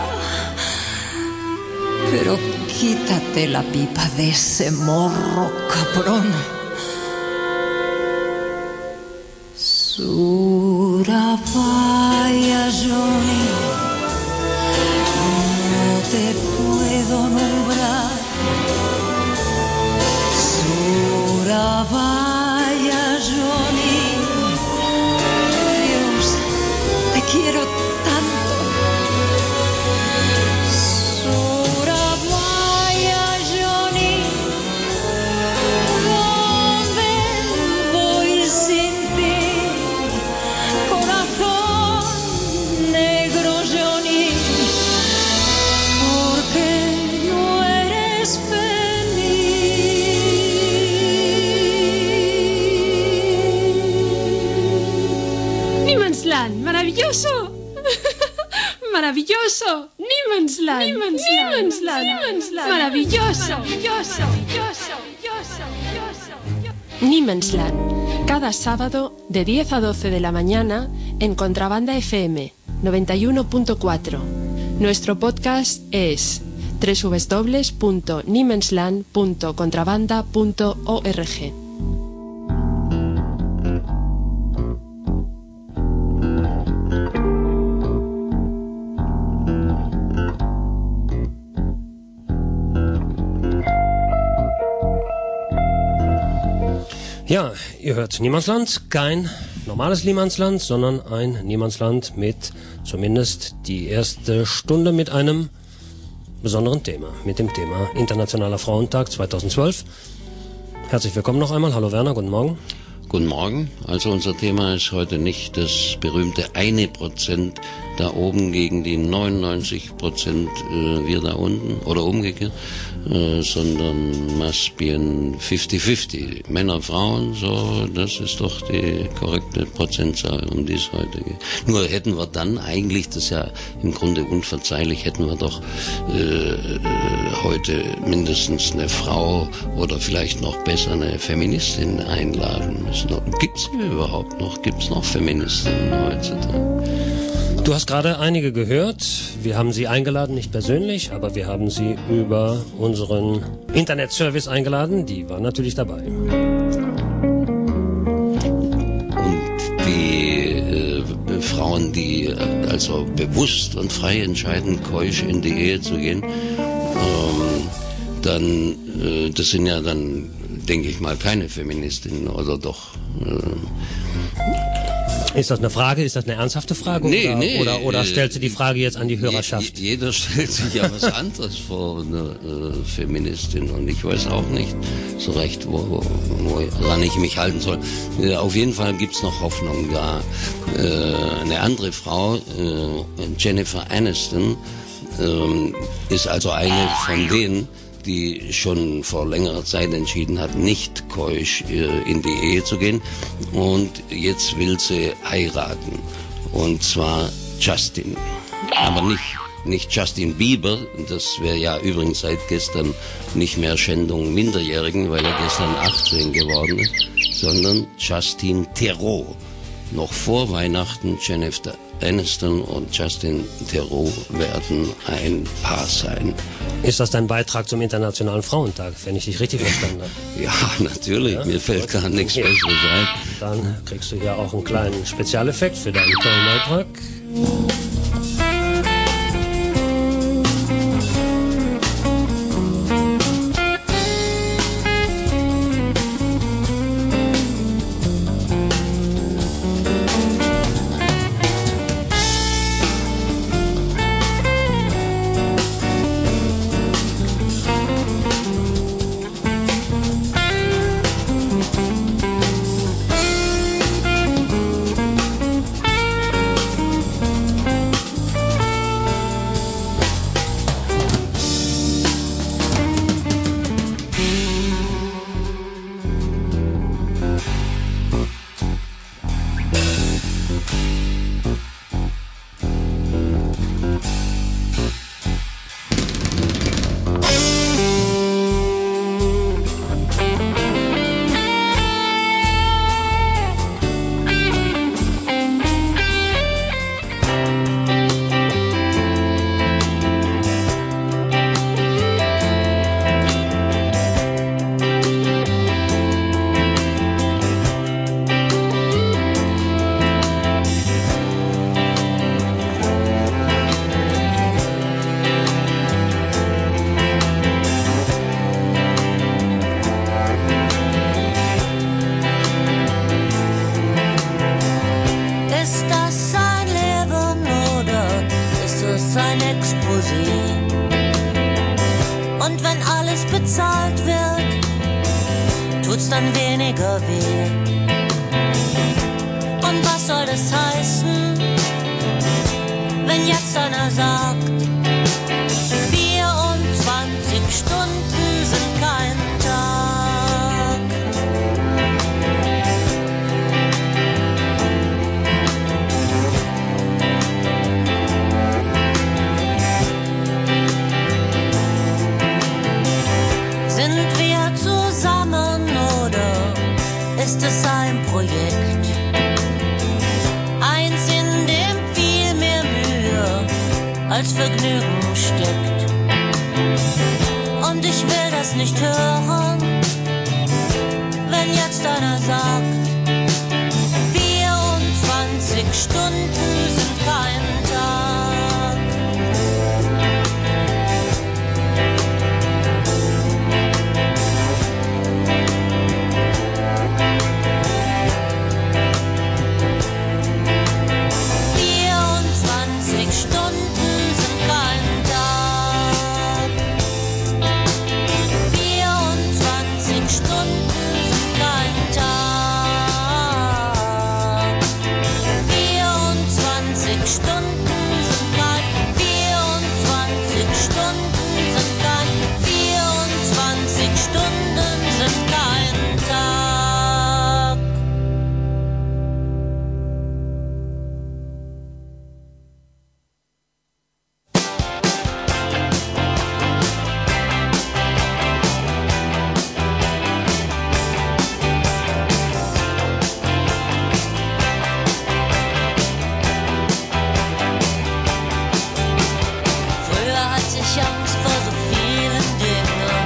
Pero quítate la pipa de ese morro, cabrón. Surabaya, Johnny, no te puedo nombrar. Maravilloso. Niemandsland. Niemandsland. Niemandsland. Niemandsland. Maravilloso. Maravilloso. Niemandsland. Cada sábado de diez a doce de la mañana en Contrabanda F M noventa y uno punto cuatro. Nuestro podcast es doble u doble u doble u punto niemandsland punto contrabanda punto org. Ja, ihr hört Niemandsland, kein normales Niemandsland, sondern ein Niemandsland mit zumindest die erste Stunde mit einem besonderen Thema, mit dem Thema Internationaler Frauentag zweitausendzwölf. Herzlich willkommen noch einmal. Hallo Werner, guten Morgen. Guten Morgen. Also unser Thema ist heute nicht das berühmte eine Prozent da oben gegen die neunundneunzig Prozent äh, wir da unten oder umgekehrt, äh, sondern must be ein fifty fifty. Männer, Frauen, so, das ist doch die korrekte Prozentzahl, um die es heute geht. Nur hätten wir dann eigentlich, das ist ja im Grunde unverzeihlich, hätten wir doch äh, heute mindestens eine Frau oder vielleicht noch besser eine Feministin einladen müssen. Gibt's die überhaupt noch? Gibt's noch Feministinnen heutzutage? Du hast gerade einige gehört. Wir haben sie eingeladen, nicht persönlich, aber wir haben sie über unseren Internetservice eingeladen. Die war natürlich dabei. Und die äh, Frauen, die äh, also bewusst und frei entscheiden, keusch in die Ehe zu gehen, ähm, dann, äh, das sind ja dann, denke ich mal, keine Feministinnen, oder doch? Äh, Ist das eine Frage? Ist das eine ernsthafte Frage? Nee, oder, nee. Oder, oder stellst du die Frage jetzt an die Hörerschaft? Jeder stellt sich ja was anderes vor, eine äh, Feministin. Und ich weiß auch nicht so recht, wo, wo, woran ich mich halten soll. Äh, auf jeden Fall gibt's noch Hoffnung da. Äh, eine andere Frau, äh, Jennifer Aniston, äh, ist also eine von denen, die schon vor längerer Zeit entschieden hat, nicht keusch äh, in die Ehe zu gehen. Und jetzt will sie heiraten. Und zwar Justin. Aber nicht, nicht Justin Bieber. Das wäre ja übrigens seit gestern nicht mehr Schändung Minderjährigen, weil er gestern achtzehn geworden ist, sondern Justin Theroux. Noch vor Weihnachten Jennifer Aniston und Justin Theroux werden ein Paar sein. Ist das dein Beitrag zum Internationalen Frauentag, wenn ich dich richtig verstanden habe? Ja, natürlich. Ja? Mir fällt gar nichts Ja. Besseres ein. Dann kriegst du hier auch einen kleinen Spezialeffekt für deinen tollen Beitrag. bezahlt wird, tut's dann weniger weh. Und was soll das heißen, wenn jetzt einer sagt, vierundzwanzig Stunden sind kein Tag. als Vergnügen steckt. Und ich will das nicht hören, wenn jetzt einer sagt, vierundzwanzig Stunden sind kein Tag. vierundzwanzig Stunden sind kein Tag. vierundzwanzig Stunden sind kein Tag. vierundzwanzig Stunden sind kein, vierundzwanzig Stunden sind kein, vierundzwanzig Stunden sind kein Tag. Früher hatte ich Angst vor so vielen Dingen,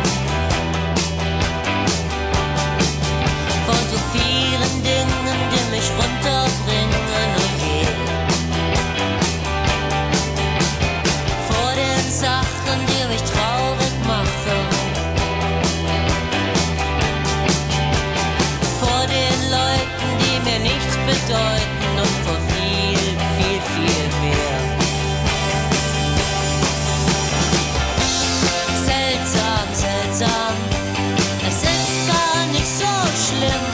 vor so vielen Dingen, die mich runterbringen, oh je. Vor den Sachen, die mich traurig machen, vor den Leuten, die mir nichts bedeuten und vor viel, viel, viel mehr. Seltsam, seltsam, es ist gar nicht so schlimm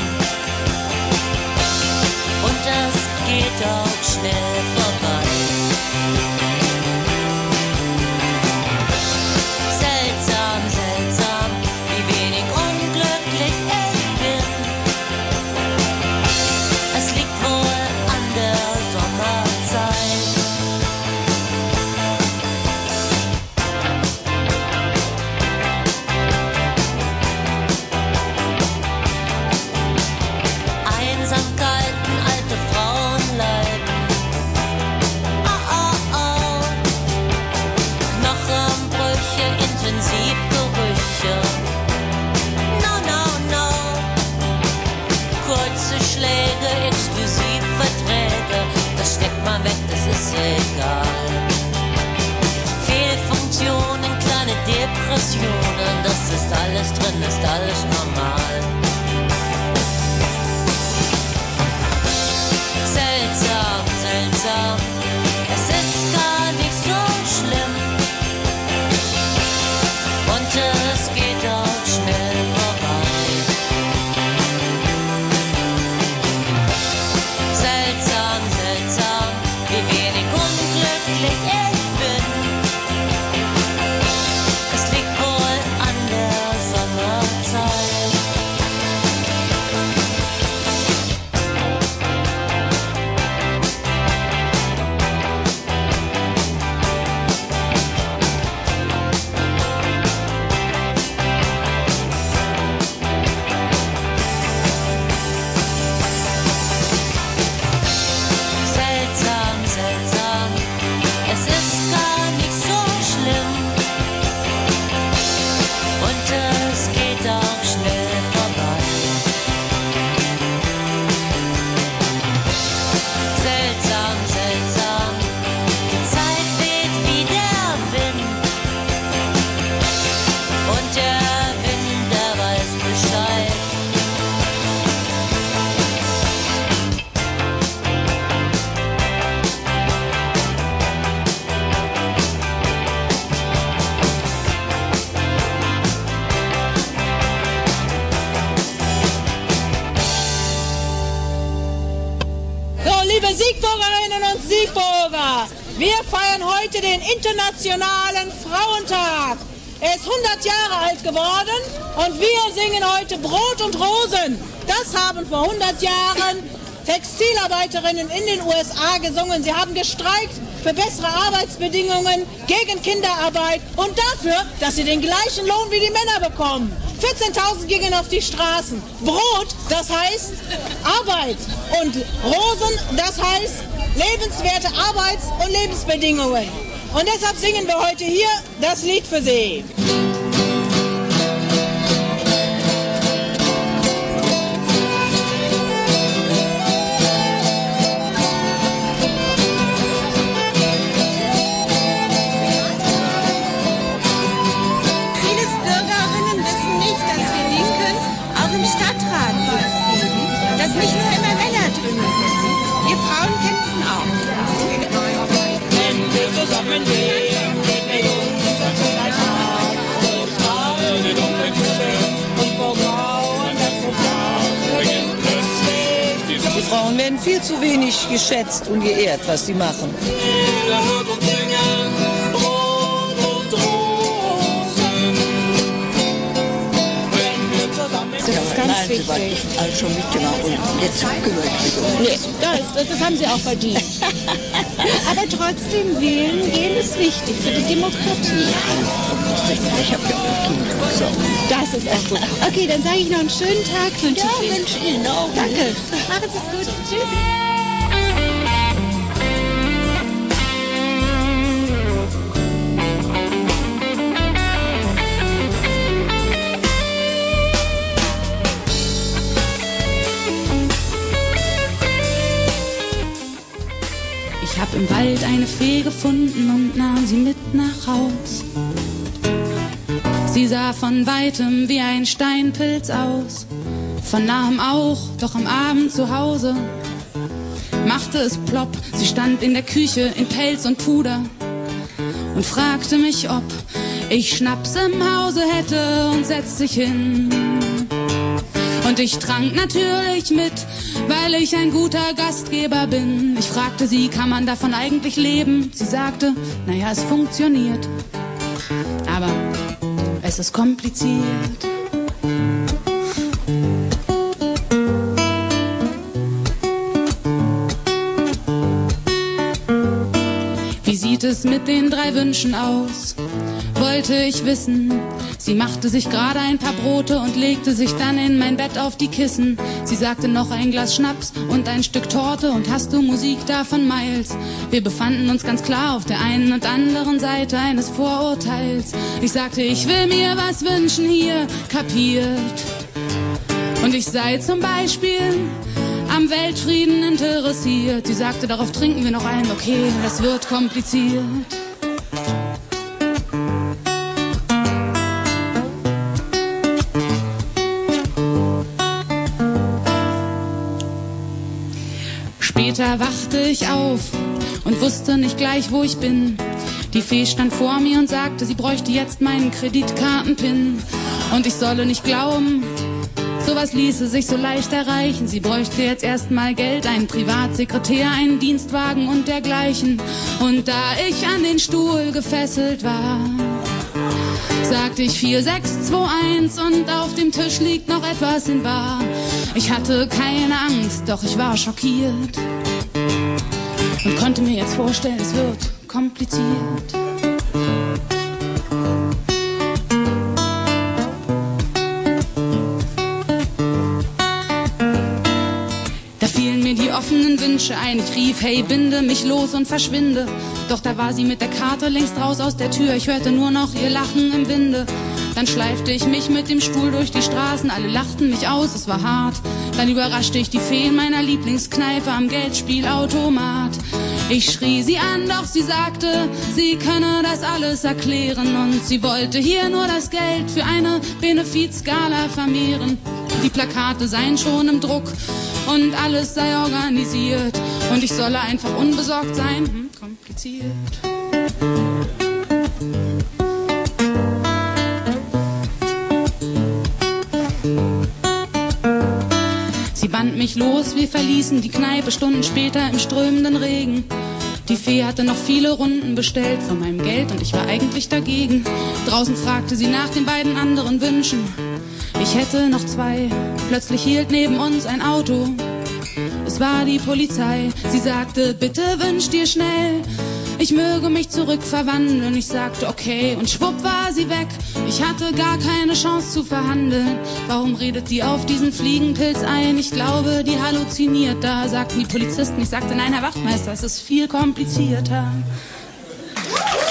und es geht auch schnell vorbei. Seltsam, seltsam, wie wenig unglücklich ich bin. Es liegt wohl an der Sommerzeit. Einsamkeiten, alte Frauen leiden. Oh, oh, oh. Knochenbrüche, Intensivgerüche. No, no, no. Kurze Schläge, Exklusivverträge. Das steckt man weg, das ist egal. Fehlfunktionen, kleine Depressionen. Das ist alles drin, ist alles normal. Seltsam, seltsam, es ist gar nicht so schlimm und es geht auch schnell vorbei. Seltsam, seltsam, wie wenig unglücklich ich bin. Es liegt wohl an der Sommerzeit. Seltsam, seltsam, es ist gar nicht so schlimm und es geht auch schnell vorbei. Seltsam, seltsam, die Zeit weht wie der Wind und der Wind, der weiß Bescheid. So, liebe Siegburgerinnen und Siegburger, wir feiern heute den Internationalen Frauentag. Er ist hundert Jahre alt geworden und wir singen heute Brot und Rosen. Das haben vor hundert Jahren Textilarbeiterinnen in den U S A gesungen. Sie haben gestreikt für bessere Arbeitsbedingungen, gegen Kinderarbeit und dafür, dass sie den gleichen Lohn wie die Männer bekommen. vierzehntausend gingen auf die Straßen. Brot, das heißt Arbeit. Und Rosen, das heißt lebenswerte Arbeits- und Lebensbedingungen. Und deshalb singen wir heute hier das Lied für Sie. Nicht nur immer Männer drin sitzen. Wir Frauen kämpfen auch. Wenn wir zusammen leben, geht mit unser schöner Tag. So strahlen die dunklen Küche und vor Grauen das Sozial beginnt es Licht. Die Frauen werden viel zu wenig geschätzt und geehrt, was sie machen. Jeder hört uns singen, Brot und Rosen. Wenn wir zusammen Das ist ganz Nein, wichtig. sie war alles schon mitgemacht und jetzt gehört sie. Nee, das, das haben sie auch verdient. Aber trotzdem, wählen gehen ist wichtig für die Demokratie. Ich habe ja auch Kinder. So. Das ist auch gut. Okay, dann sage ich noch einen schönen Tag. Wünsche Ja, ich Ihnen. wünsche Ihnen auch. Danke. Machen Sie es gut. Tschüss. Ich hab im Wald eine Fee gefunden und nahm sie mit nach Haus. Sie sah von weitem wie ein Steinpilz aus, von nahem auch, doch am Abend zu Hause machte es plopp. Sie stand in der Küche in Pelz und Puder und fragte mich, ob ich Schnaps im Hause hätte und setzt sich hin. Und ich trank natürlich mit, weil ich ein guter Gastgeber bin. Ich fragte sie, kann man davon eigentlich leben? Sie sagte, naja, es funktioniert, aber es ist kompliziert. Wie sieht es mit den drei Wünschen aus? Wollte ich wissen. Sie machte sich gerade ein paar Brote und legte sich dann in mein Bett auf die Kissen. Sie sagte, noch ein Glas Schnaps und ein Stück Torte und hast du Musik da von Miles? Wir befanden uns ganz klar auf der einen und anderen Seite eines Vorurteils. Ich sagte, ich will mir was wünschen hier, kapiert. Und ich sei zum Beispiel am Weltfrieden interessiert. Sie sagte, darauf trinken wir noch einen, okay, das wird kompliziert. Später wachte ich auf und wusste nicht gleich, wo ich bin. Die Fee stand vor mir und sagte, sie bräuchte jetzt meinen Kreditkartenpin. Und ich solle nicht glauben, sowas ließe sich so leicht erreichen. Sie bräuchte jetzt erstmal Geld, einen Privatsekretär, einen Dienstwagen und dergleichen. Und da ich an den Stuhl gefesselt war, sagte ich vier sechs zwei eins und auf dem Tisch liegt noch etwas in bar. Ich hatte keine Angst, doch ich war schockiert und konnte mir jetzt vorstellen, es wird kompliziert. Da fielen mir die offenen Wünsche ein. Ich rief, hey, binde mich los und verschwinde. Doch da war sie mit der Karte längst raus aus der Tür. Ich hörte nur noch ihr Lachen im Winde. Dann schleifte ich mich mit dem Stuhl durch die Straßen. Alle lachten mich aus, es war hart. Dann überraschte ich die Fee in meiner Lieblingskneipe am Geldspielautomat. Ich schrie sie an, doch sie sagte, sie könne das alles erklären. Und sie wollte hier nur das Geld für eine Benefizgala vermehren. Die Plakate seien schon im Druck und alles sei organisiert. Und ich solle einfach unbesorgt sein. Hm, kompliziert. Sie band mich los, wir verließen die Kneipe Stunden später im strömenden Regen. Die Fee hatte noch viele Runden bestellt von meinem Geld und ich war eigentlich dagegen. Draußen fragte sie nach den beiden anderen Wünschen. Ich hätte noch zwei. Plötzlich hielt neben uns ein Auto. Es war die Polizei. Sie sagte, bitte wünsch dir schnell, ich möge mich zurückverwandeln. Ich sagte, okay, und schwupp war sie weg. Ich hatte gar keine Chance zu verhandeln. Warum redet die auf diesen Fliegenpilz ein? Ich glaube, die halluziniert da, sagten die Polizisten. Ich sagte, nein, Herr Wachtmeister, es ist viel komplizierter.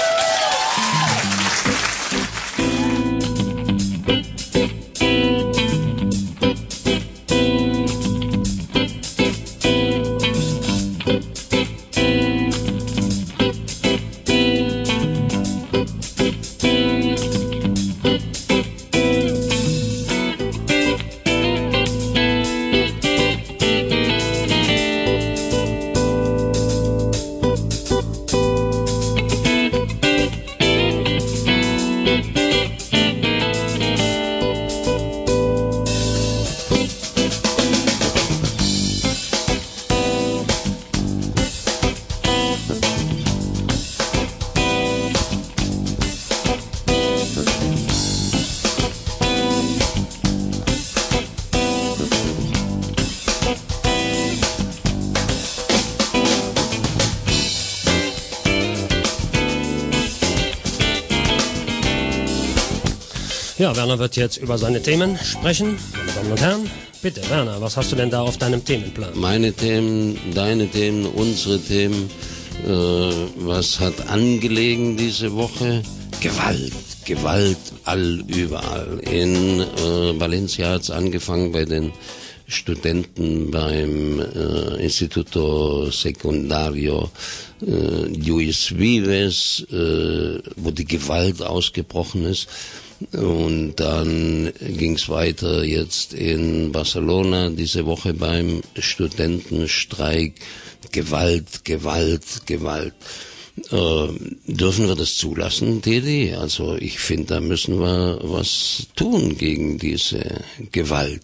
Ja, Werner wird jetzt über seine Themen sprechen. Meine Damen und Herren, bitte, Werner, was hast du denn da auf deinem Themenplan? Meine Themen, deine Themen, unsere Themen. Äh, was hat angelegen diese Woche? Gewalt, Gewalt, all, überall. In äh, Valencia hat es angefangen bei den Studenten beim äh, Instituto Secundario äh, Luis Vives, äh, wo die Gewalt ausgebrochen ist. Und dann ging es weiter jetzt in Barcelona diese Woche beim Studentenstreik. Gewalt, Gewalt, Gewalt. Äh, dürfen wir das zulassen, Teddy? Also ich finde, da müssen wir was tun gegen diese Gewalt.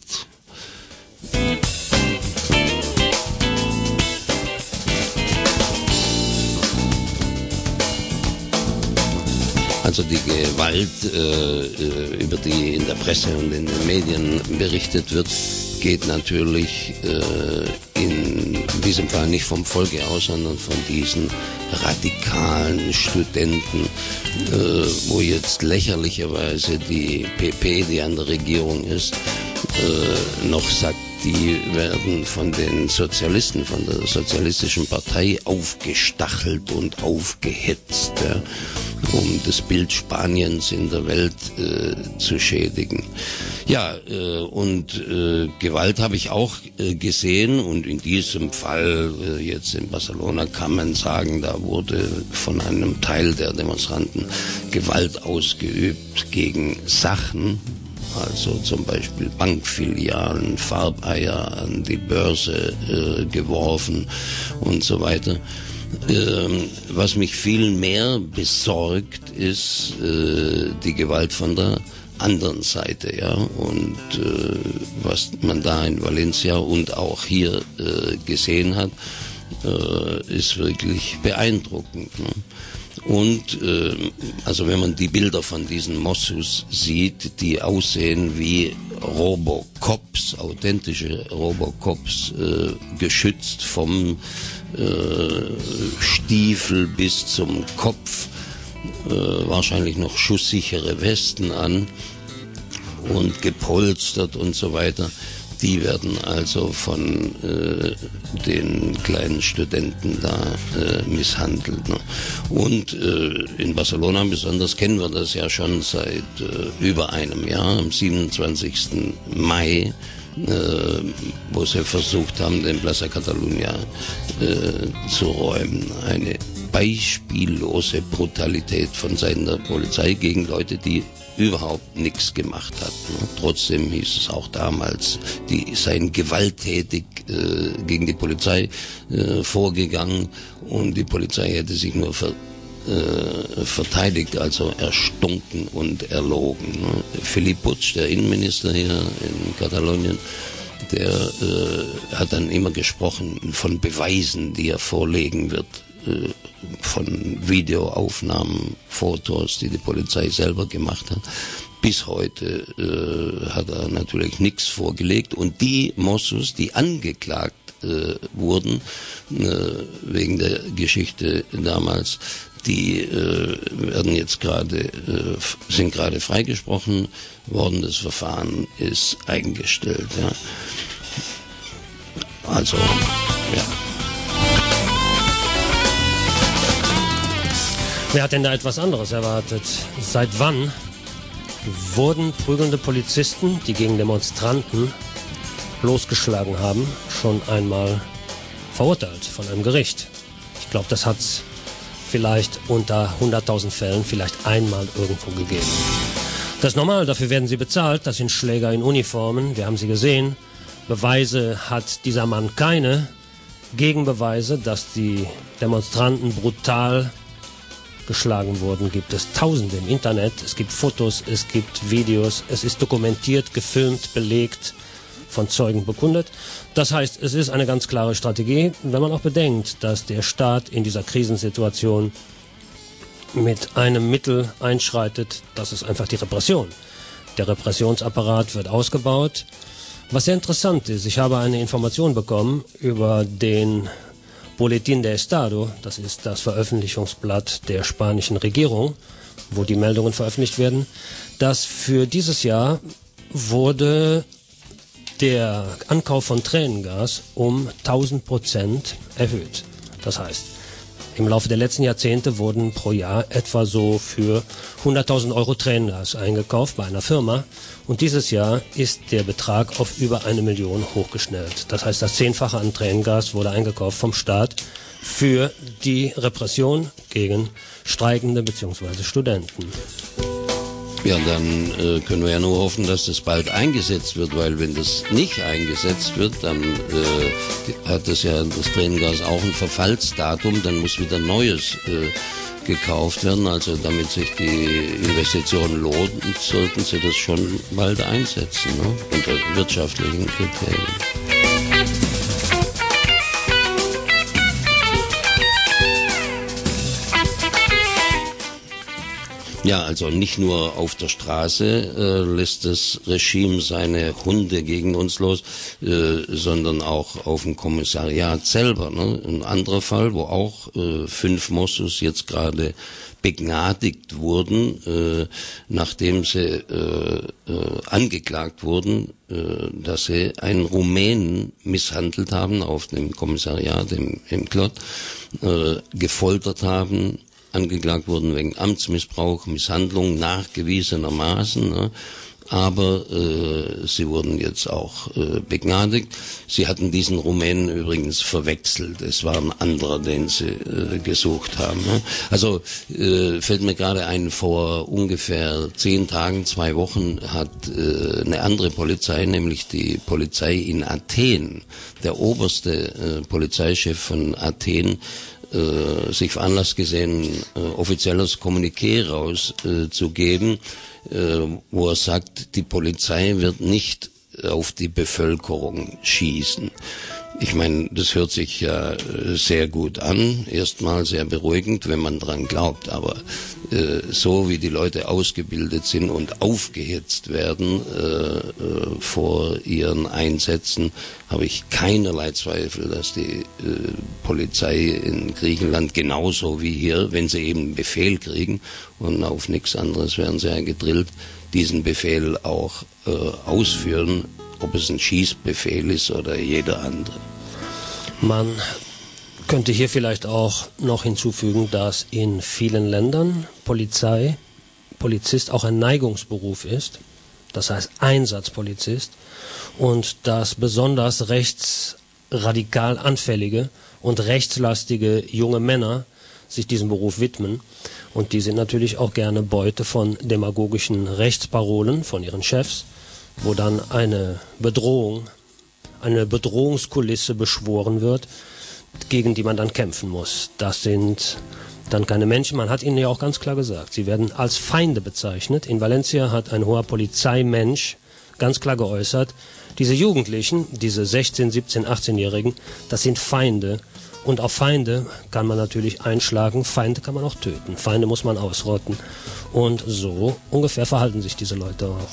Also die Gewalt, äh, über die in der Presse und in den Medien berichtet wird, geht natürlich äh, in diesem Fall nicht vom Volke aus, sondern von diesen radikalen Studenten, äh, wo jetzt lächerlicherweise die P P, die an der Regierung ist, äh, noch sagt, die werden von den Sozialisten, von der Sozialistischen Partei aufgestachelt und aufgehetzt, ja, um das Bild Spaniens in der Welt äh, zu schädigen. Ja, äh, und äh, Gewalt habe ich auch äh, gesehen, und in diesem Fall äh, jetzt in Barcelona kann man sagen, da wurde von einem Teil der Demonstranten Gewalt ausgeübt gegen Sachen. Also zum Beispiel Bankfilialen, Farbeier an die Börse äh, geworfen und so weiter. Ähm, was mich viel mehr besorgt, ist äh, die Gewalt von der anderen Seite, ja. Und äh, was man da in Valencia und auch hier äh, gesehen hat, äh, ist wirklich beeindruckend, ne? Und äh, also wenn man die Bilder von diesen Mossus sieht, die aussehen wie Robocops, authentische Robocops, äh, geschützt vom äh, Stiefel bis zum Kopf, äh, wahrscheinlich noch schusssichere Westen an und gepolstert und so weiter. Die werden also von äh, den kleinen Studenten da äh, misshandelt, ne? Und äh, in Barcelona besonders kennen wir das ja schon seit äh, über einem Jahr, am siebenundzwanzigsten Mai, äh, wo sie versucht haben, den Plaza Catalunya äh, zu räumen. Eine beispiellose Brutalität von Seiten der Polizei gegen Leute, die überhaupt nichts gemacht hat. Ne? Trotzdem hieß es auch damals, die seien gewalttätig äh, gegen die Polizei äh, vorgegangen, und die Polizei hätte sich nur ver, äh, verteidigt, also erstunken und erlogen. Ne? Felip Puig, der Innenminister hier in Katalonien, der äh, hat dann immer gesprochen von Beweisen, die er vorlegen wird, äh, von Videoaufnahmen, Fotos, die die Polizei selber gemacht hat. Bis heute äh, hat er natürlich nichts vorgelegt, und die Mossus, die angeklagt äh, wurden äh, wegen der Geschichte damals, die äh, werden jetzt gerade äh, sind gerade freigesprochen worden. Das Verfahren ist eingestellt. Ja. Also ja. Wer hat denn da etwas anderes erwartet? Seit wann wurden prügelnde Polizisten, die gegen Demonstranten losgeschlagen haben, schon einmal verurteilt von einem Gericht? Ich glaube, das hat es vielleicht unter hunderttausend Fällen vielleicht einmal irgendwo gegeben. Das ist normal, dafür werden sie bezahlt. Das sind Schläger in Uniformen, wir haben sie gesehen. Beweise hat dieser Mann keine. Gegenbeweise, dass die Demonstranten brutal geschlagen wurden, gibt es Tausende im Internet. Es gibt Fotos, es gibt Videos, es ist dokumentiert, gefilmt, belegt, von Zeugen bekundet. Das heißt, es ist eine ganz klare Strategie, wenn man auch bedenkt, dass der Staat in dieser Krisensituation mit einem Mittel einschreitet, das ist einfach die Repression. Der Repressionsapparat wird ausgebaut. Was sehr interessant ist, ich habe eine Information bekommen über den Boletín de Estado, das ist das Veröffentlichungsblatt der spanischen Regierung, wo die Meldungen veröffentlicht werden, dass für dieses Jahr wurde der Ankauf von Tränengas um tausend Prozent erhöht. Das heißt, im Laufe der letzten Jahrzehnte wurden pro Jahr etwa so für hunderttausend Euro Tränengas eingekauft bei einer Firma. Und dieses Jahr ist der Betrag auf über eine Million hochgeschnellt. Das heißt, das Zehnfache an Tränengas wurde eingekauft vom Staat für die Repression gegen Streikende bzw. Studenten. Ja, dann äh, können wir ja nur hoffen, dass das bald eingesetzt wird, weil wenn das nicht eingesetzt wird, dann äh, hat das ja das Tränengas auch ein Verfallsdatum, dann muss wieder Neues äh, gekauft werden. Also damit sich die Investitionen lohnen, sollten sie das schon bald einsetzen, ne? Unter wirtschaftlichen Kriterien. Ja, also nicht nur auf der Straße äh, lässt das Regime seine Hunde gegen uns los, äh, sondern auch auf dem Kommissariat selber. Ne? Ein anderer Fall, wo auch äh, fünf Mossos jetzt gerade begnadigt wurden, äh, nachdem sie äh, äh, angeklagt wurden, äh, dass sie einen Rumänen misshandelt haben auf dem Kommissariat im, im Klot, äh, gefoltert haben, angeklagt wurden wegen Amtsmissbrauch, Misshandlung nachgewiesenermaßen, ne? Aber äh, sie wurden jetzt auch äh, begnadigt. Sie hatten diesen Rumänen übrigens verwechselt. Es war ein anderer, den sie äh, gesucht haben. Ne? Also äh, fällt mir gerade ein, vor ungefähr zehn Tagen, zwei Wochen hat äh, eine andere Polizei, nämlich die Polizei in Athen, der oberste äh, Polizeichef von Athen, Äh, sich veranlasst gesehen, äh, offizielles Kommuniqué rauszugeben, äh, äh, wo er sagt, die Polizei wird nicht auf die Bevölkerung schießen. Ich meine, das hört sich ja sehr gut an, erstmal sehr beruhigend, wenn man dran glaubt, aber äh, so wie die Leute ausgebildet sind und aufgehetzt werden äh, äh, vor ihren Einsätzen, habe ich keinerlei Zweifel, dass die äh, Polizei in Griechenland genauso wie hier, wenn sie eben einen Befehl kriegen und auf nichts anderes werden sie ja gedrillt, diesen Befehl auch äh, ausführen, ob es ein Schießbefehl ist oder jeder andere. Man könnte hier vielleicht auch noch hinzufügen, dass in vielen Ländern Polizei, Polizist auch ein Neigungsberuf ist, das heißt Einsatzpolizist, und dass besonders rechtsradikal anfällige und rechtslastige junge Männer sich diesem Beruf widmen. Und die sind natürlich auch gerne Beute von demagogischen Rechtsparolen von ihren Chefs, wo dann eine Bedrohung, eine Bedrohungskulisse beschworen wird, gegen die man dann kämpfen muss. Das sind dann keine Menschen, man hat ihnen ja auch ganz klar gesagt, sie werden als Feinde bezeichnet. In Valencia hat ein hoher Polizeimensch ganz klar geäußert, diese Jugendlichen, diese sechzehn-, siebzehn-, achtzehnjährigen, das sind Feinde. Und auf Feinde kann man natürlich einschlagen, Feinde kann man auch töten, Feinde muss man ausrotten. Und so ungefähr verhalten sich diese Leute auch.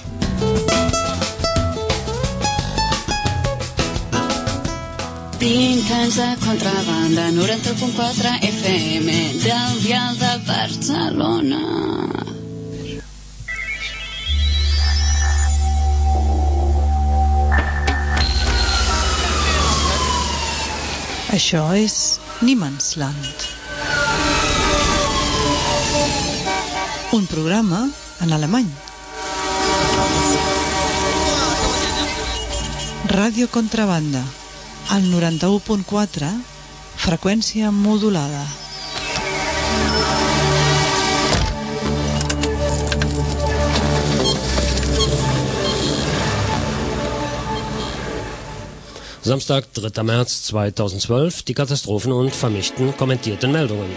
Pincanza Contrabanda noranta punto quattro F M dal Vial de Barcelona. Això és Niemandsland. Un programa en alemany. Ràdio Contrabanda, al noranta-u punt quatre, freqüència modulada. Samstag, dritter März zweitausendzwölf, die Katastrophen und vermischten kommentierten Meldungen.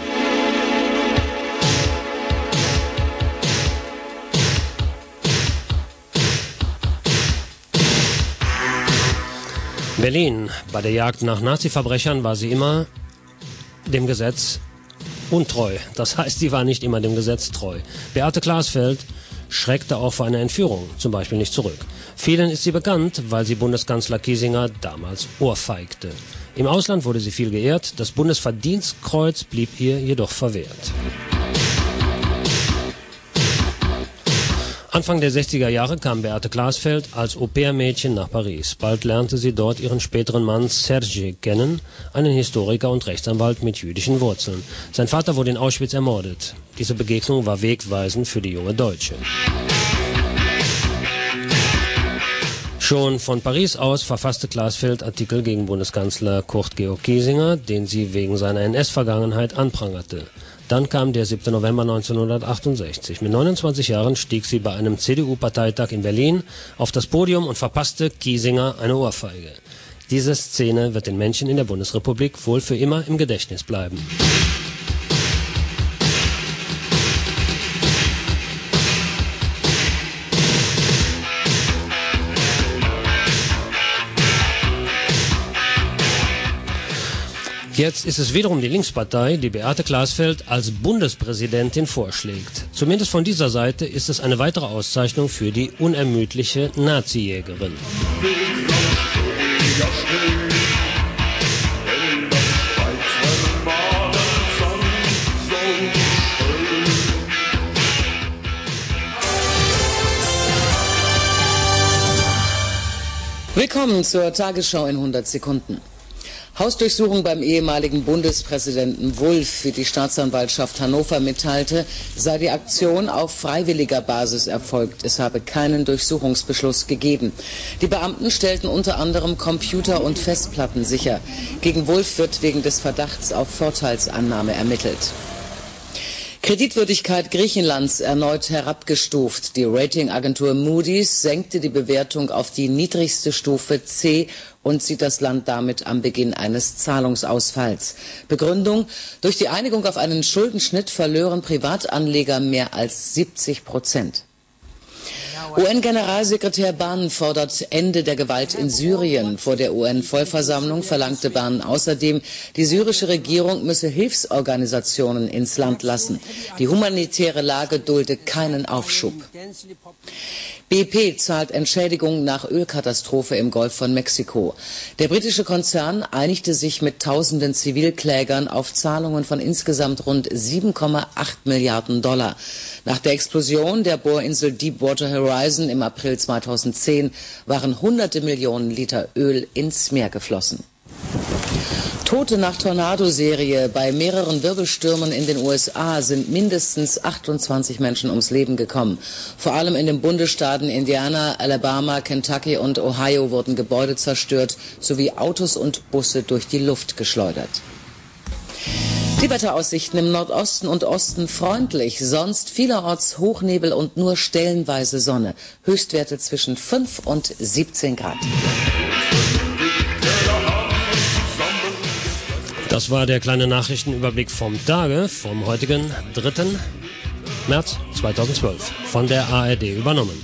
Berlin. Bei der Jagd nach Nazi-Verbrechern war sie immer dem Gesetz untreu. Das heißt, sie war nicht immer dem Gesetz treu. Beate Glasfeld schreckte auch vor einer Entführung zum Beispiel nicht zurück. Vielen ist sie bekannt, weil sie Bundeskanzler Kiesinger damals ohrfeigte. Im Ausland wurde sie viel geehrt, das Bundesverdienstkreuz blieb ihr jedoch verwehrt. Anfang der sechziger Jahre kam Beate Glasfeld als Au-pair-Mädchen nach Paris. Bald lernte sie dort ihren späteren Mann Serge kennen, einen Historiker und Rechtsanwalt mit jüdischen Wurzeln. Sein Vater wurde in Auschwitz ermordet. Diese Begegnung war wegweisend für die junge Deutsche. Schon von Paris aus verfasste Glasfeld Artikel gegen Bundeskanzler Kurt Georg Kiesinger, den sie wegen seiner N S-Vergangenheit anprangerte. Dann kam der siebte November neunzehnhundertachtundsechzig. Mit neunundzwanzig Jahren stieg sie bei einem C D U-Parteitag in Berlin auf das Podium und verpasste Kiesinger eine Ohrfeige. Diese Szene wird den Menschen in der Bundesrepublik wohl für immer im Gedächtnis bleiben. Jetzt ist es wiederum die Linkspartei, die Beate Glasfeld als Bundespräsidentin vorschlägt. Zumindest von dieser Seite ist es eine weitere Auszeichnung für die unermüdliche Nazi-Jägerin. Willkommen zur Tagesschau in hundert Sekunden. Hausdurchsuchung beim ehemaligen Bundespräsidenten Wulff, wie die Staatsanwaltschaft Hannover mitteilte, sei die Aktion auf freiwilliger Basis erfolgt. Es habe keinen Durchsuchungsbeschluss gegeben. Die Beamten stellten unter anderem Computer und Festplatten sicher. Gegen Wulff wird wegen des Verdachts auf Vorteilsannahme ermittelt. Kreditwürdigkeit Griechenlands erneut herabgestuft. Die Ratingagentur Moody's senkte die Bewertung auf die niedrigste Stufe C und sieht das Land damit am Beginn eines Zahlungsausfalls. Begründung: Durch die Einigung auf einen Schuldenschnitt verlören Privatanleger mehr als siebzig Prozent. U N-Generalsekretär Ban fordert Ende der Gewalt in Syrien. Vor der U N-Vollversammlung verlangte Ban außerdem, die syrische Regierung müsse Hilfsorganisationen ins Land lassen. Die humanitäre Lage dulde keinen Aufschub. B P zahlt Entschädigung nach Ölkatastrophe im Golf von Mexiko. Der britische Konzern einigte sich mit tausenden Zivilklägern auf Zahlungen von insgesamt rund sieben Komma acht Milliarden Dollar. Nach der Explosion der Bohrinsel Deepwater Horizon im April zweitausendzehn waren hunderte Millionen Liter Öl ins Meer geflossen. Tote nach Tornadoserie. Bei mehreren Wirbelstürmen in den U S A sind mindestens achtundzwanzig Menschen ums Leben gekommen. Vor allem in den Bundesstaaten Indiana, Alabama, Kentucky und Ohio wurden Gebäude zerstört, sowie Autos und Busse durch die Luft geschleudert. Die Wetteraussichten im Nordosten und Osten freundlich, sonst vielerorts Hochnebel und nur stellenweise Sonne. Höchstwerte zwischen fünf und siebzehn Grad. Das war der kleine Nachrichtenüberblick vom Tage, vom heutigen dritten März zweitausendzwölf, von der A R D übernommen.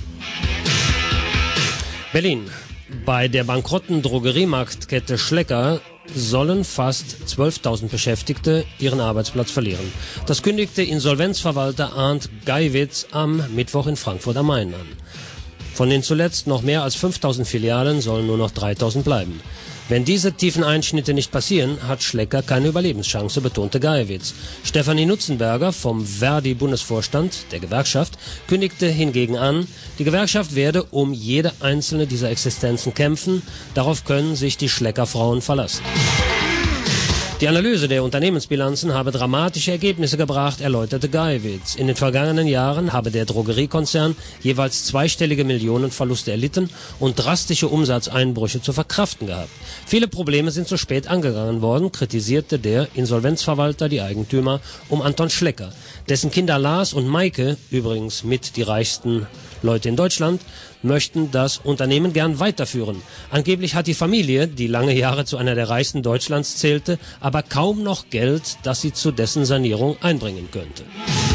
Berlin. Bei der bankrotten Drogeriemarktkette Schlecker sollen fast zwölftausend Beschäftigte ihren Arbeitsplatz verlieren. Das kündigte Insolvenzverwalter Arndt Geiwitz am Mittwoch in Frankfurt am Main an. Von den zuletzt noch mehr als fünftausend Filialen sollen nur noch dreitausend bleiben. Wenn diese tiefen Einschnitte nicht passieren, hat Schlecker keine Überlebenschance, betonte Geiwitz. Stefanie Nutzenberger vom Verdi-Bundesvorstand der Gewerkschaft kündigte hingegen an, die Gewerkschaft werde um jede einzelne dieser Existenzen kämpfen. Darauf können sich die Schlecker-Frauen verlassen. Die Analyse der Unternehmensbilanzen habe dramatische Ergebnisse gebracht, erläuterte Geiwitz. In den vergangenen Jahren habe der Drogeriekonzern jeweils zweistellige Millionenverluste erlitten und drastische Umsatzeinbrüche zu verkraften gehabt. Viele Probleme sind zu spät angegangen worden, kritisierte der Insolvenzverwalter die Eigentümer um Anton Schlecker. Dessen Kinder Lars und Maike, übrigens mit die reichsten Leute in Deutschland, möchten das Unternehmen gern weiterführen. Angeblich hat die Familie, die lange Jahre zu einer der reichsten Deutschlands zählte, aber kaum noch Geld, das sie zu dessen Sanierung einbringen könnte.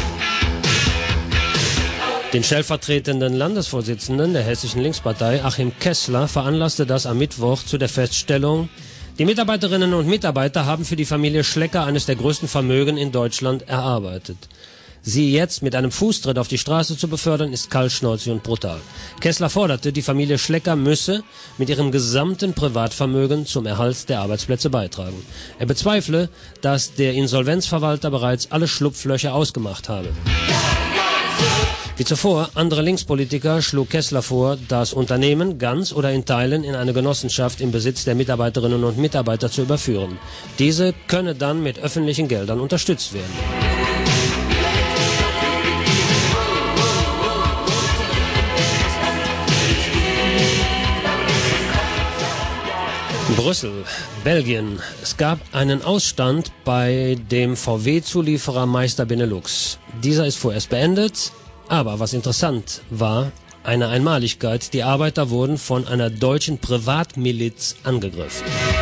Den stellvertretenden Landesvorsitzenden der Hessischen Linkspartei, Achim Kessler, veranlasste das am Mittwoch zu der Feststellung: Die Mitarbeiterinnen und Mitarbeiter haben für die Familie Schlecker eines der größten Vermögen in Deutschland erarbeitet. Sie jetzt mit einem Fußtritt auf die Straße zu befördern, ist kaltschnäuzig und brutal. Kessler forderte, die Familie Schlecker müsse mit ihrem gesamten Privatvermögen zum Erhalt der Arbeitsplätze beitragen. Er bezweifle, dass der Insolvenzverwalter bereits alle Schlupflöcher ausgemacht habe. Wie zuvor andere Linkspolitiker schlug Kessler vor, das Unternehmen ganz oder in Teilen in eine Genossenschaft im Besitz der Mitarbeiterinnen und Mitarbeiter zu überführen. Diese könne dann mit öffentlichen Geldern unterstützt werden. Brüssel, Belgien. Es gab einen Ausstand bei dem V W-Zulieferer Meister Benelux. Dieser ist vorerst beendet, aber was interessant war, eine Einmaligkeit, die Arbeiter wurden von einer deutschen Privatmiliz angegriffen.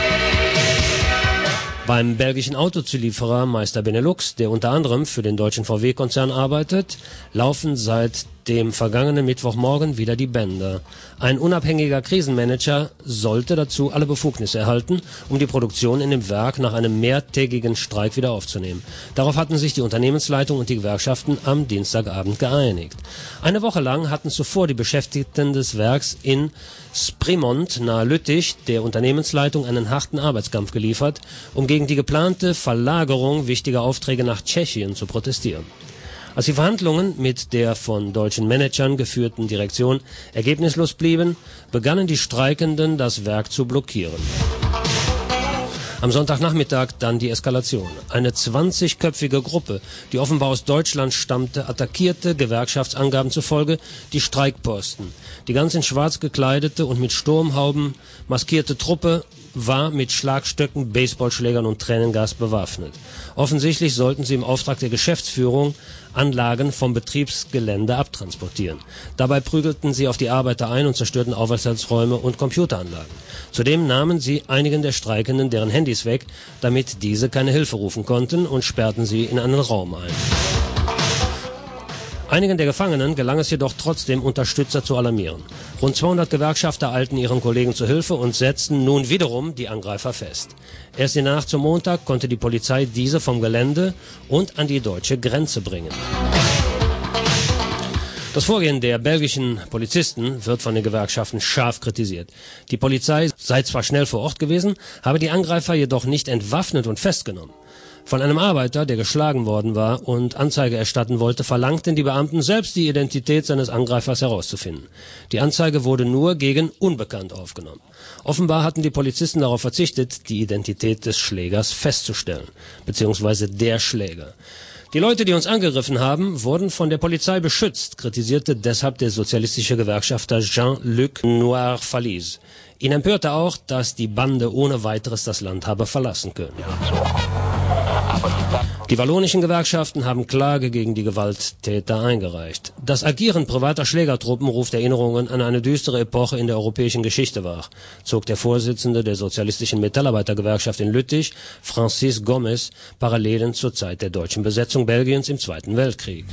Beim belgischen Autozulieferer Meister Benelux, der unter anderem für den deutschen V W-Konzern arbeitet, laufen seit dem vergangenen Mittwochmorgen wieder die Bänder. Ein unabhängiger Krisenmanager sollte dazu alle Befugnisse erhalten, um die Produktion in dem Werk nach einem mehrtägigen Streik wieder aufzunehmen. Darauf hatten sich die Unternehmensleitung und die Gewerkschaften am Dienstagabend geeinigt. Eine Woche lang hatten zuvor die Beschäftigten des Werks in Sprimont nahe Lüttich der Unternehmensleitung einen harten Arbeitskampf geliefert, um gegen die geplante Verlagerung wichtiger Aufträge nach Tschechien zu protestieren. Als die Verhandlungen mit der von deutschen Managern geführten Direktion ergebnislos blieben, begannen die Streikenden das Werk zu blockieren. Am Sonntagnachmittag dann die Eskalation. Eine zwanzigköpfige Gruppe, die offenbar aus Deutschland stammte, attackierte, Gewerkschaftsangaben zufolge, die Streikposten. Die ganz in schwarz gekleidete und mit Sturmhauben maskierte Truppe war mit Schlagstöcken, Baseballschlägern und Tränengas bewaffnet. Offensichtlich sollten sie im Auftrag der Geschäftsführung Anlagen vom Betriebsgelände abtransportieren. Dabei prügelten sie auf die Arbeiter ein und zerstörten Aufenthaltsräume und Computeranlagen. Zudem nahmen sie einigen der Streikenden deren Handys weg, damit diese keine Hilfe rufen konnten, und sperrten sie in einen Raum ein. Einigen der Gefangenen gelang es jedoch trotzdem, Unterstützer zu alarmieren. Rund zweihundert Gewerkschafter eilten ihren Kollegen zu Hilfe und setzten nun wiederum die Angreifer fest. Erst in der Nacht zum Montag konnte die Polizei diese vom Gelände und an die deutsche Grenze bringen. Das Vorgehen der belgischen Polizisten wird von den Gewerkschaften scharf kritisiert. Die Polizei sei zwar schnell vor Ort gewesen, habe die Angreifer jedoch nicht entwaffnet und festgenommen. Von einem Arbeiter, der geschlagen worden war und Anzeige erstatten wollte, verlangten die Beamten selbst die Identität seines Angreifers herauszufinden. Die Anzeige wurde nur gegen Unbekannt aufgenommen. Offenbar hatten die Polizisten darauf verzichtet, die Identität des Schlägers festzustellen, beziehungsweise der Schläger. Die Leute, die uns angegriffen haben, wurden von der Polizei beschützt, kritisierte deshalb der sozialistische Gewerkschafter Jean-Luc Noir-Falise. Ihn empörte auch, dass die Bande ohne weiteres das Land habe verlassen können. Die wallonischen Gewerkschaften haben Klage gegen die Gewalttäter eingereicht. Das Agieren privater Schlägertruppen ruft Erinnerungen an eine düstere Epoche in der europäischen Geschichte wach, zog der Vorsitzende der sozialistischen Metallarbeitergewerkschaft in Lüttich, Francis Gomez, Parallelen zur Zeit der deutschen Besetzung Belgiens im Zweiten Weltkrieg.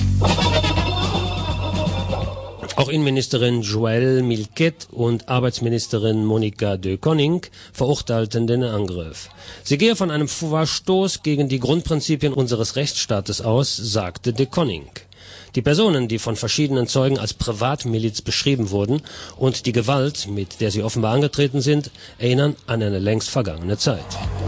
Auch Innenministerin Joëlle Milquet und Arbeitsministerin Monica de Koning verurteilten den Angriff. Sie gehe von einem Verstoß gegen die Grundprinzipien unseres Rechtsstaates aus, sagte de Koning. Die Personen, die von verschiedenen Zeugen als Privatmiliz beschrieben wurden und die Gewalt, mit der sie offenbar angetreten sind, erinnern an eine längst vergangene Zeit.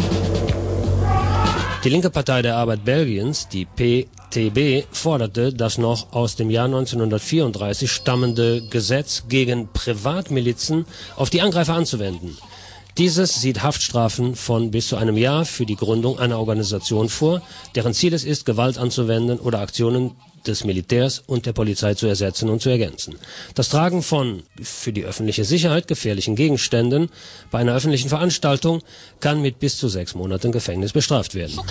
Die linke Partei der Arbeit Belgiens, die P T B, forderte das noch aus dem Jahr neunzehnhundertvierunddreißig stammende Gesetz gegen Privatmilizen auf die Angreifer anzuwenden. Dieses sieht Haftstrafen von bis zu einem Jahr für die Gründung einer Organisation vor, deren Ziel es ist, Gewalt anzuwenden oder Aktionen des Militärs und der Polizei zu ersetzen und zu ergänzen. Das Tragen von für die öffentliche Sicherheit gefährlichen Gegenständen bei einer öffentlichen Veranstaltung kann mit bis zu sechs Monaten Gefängnis bestraft werden.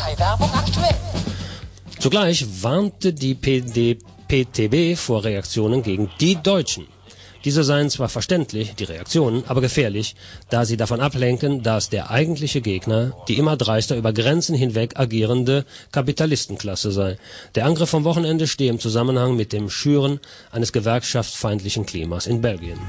Zugleich warnte die P T B vor Reaktionen gegen die Deutschen. Diese seien zwar verständlich, die Reaktionen, aber gefährlich, da sie davon ablenken, dass der eigentliche Gegner die immer dreister über Grenzen hinweg agierende Kapitalistenklasse sei. Der Angriff vom Wochenende stehe im Zusammenhang mit dem Schüren eines gewerkschaftsfeindlichen Klimas in Belgien.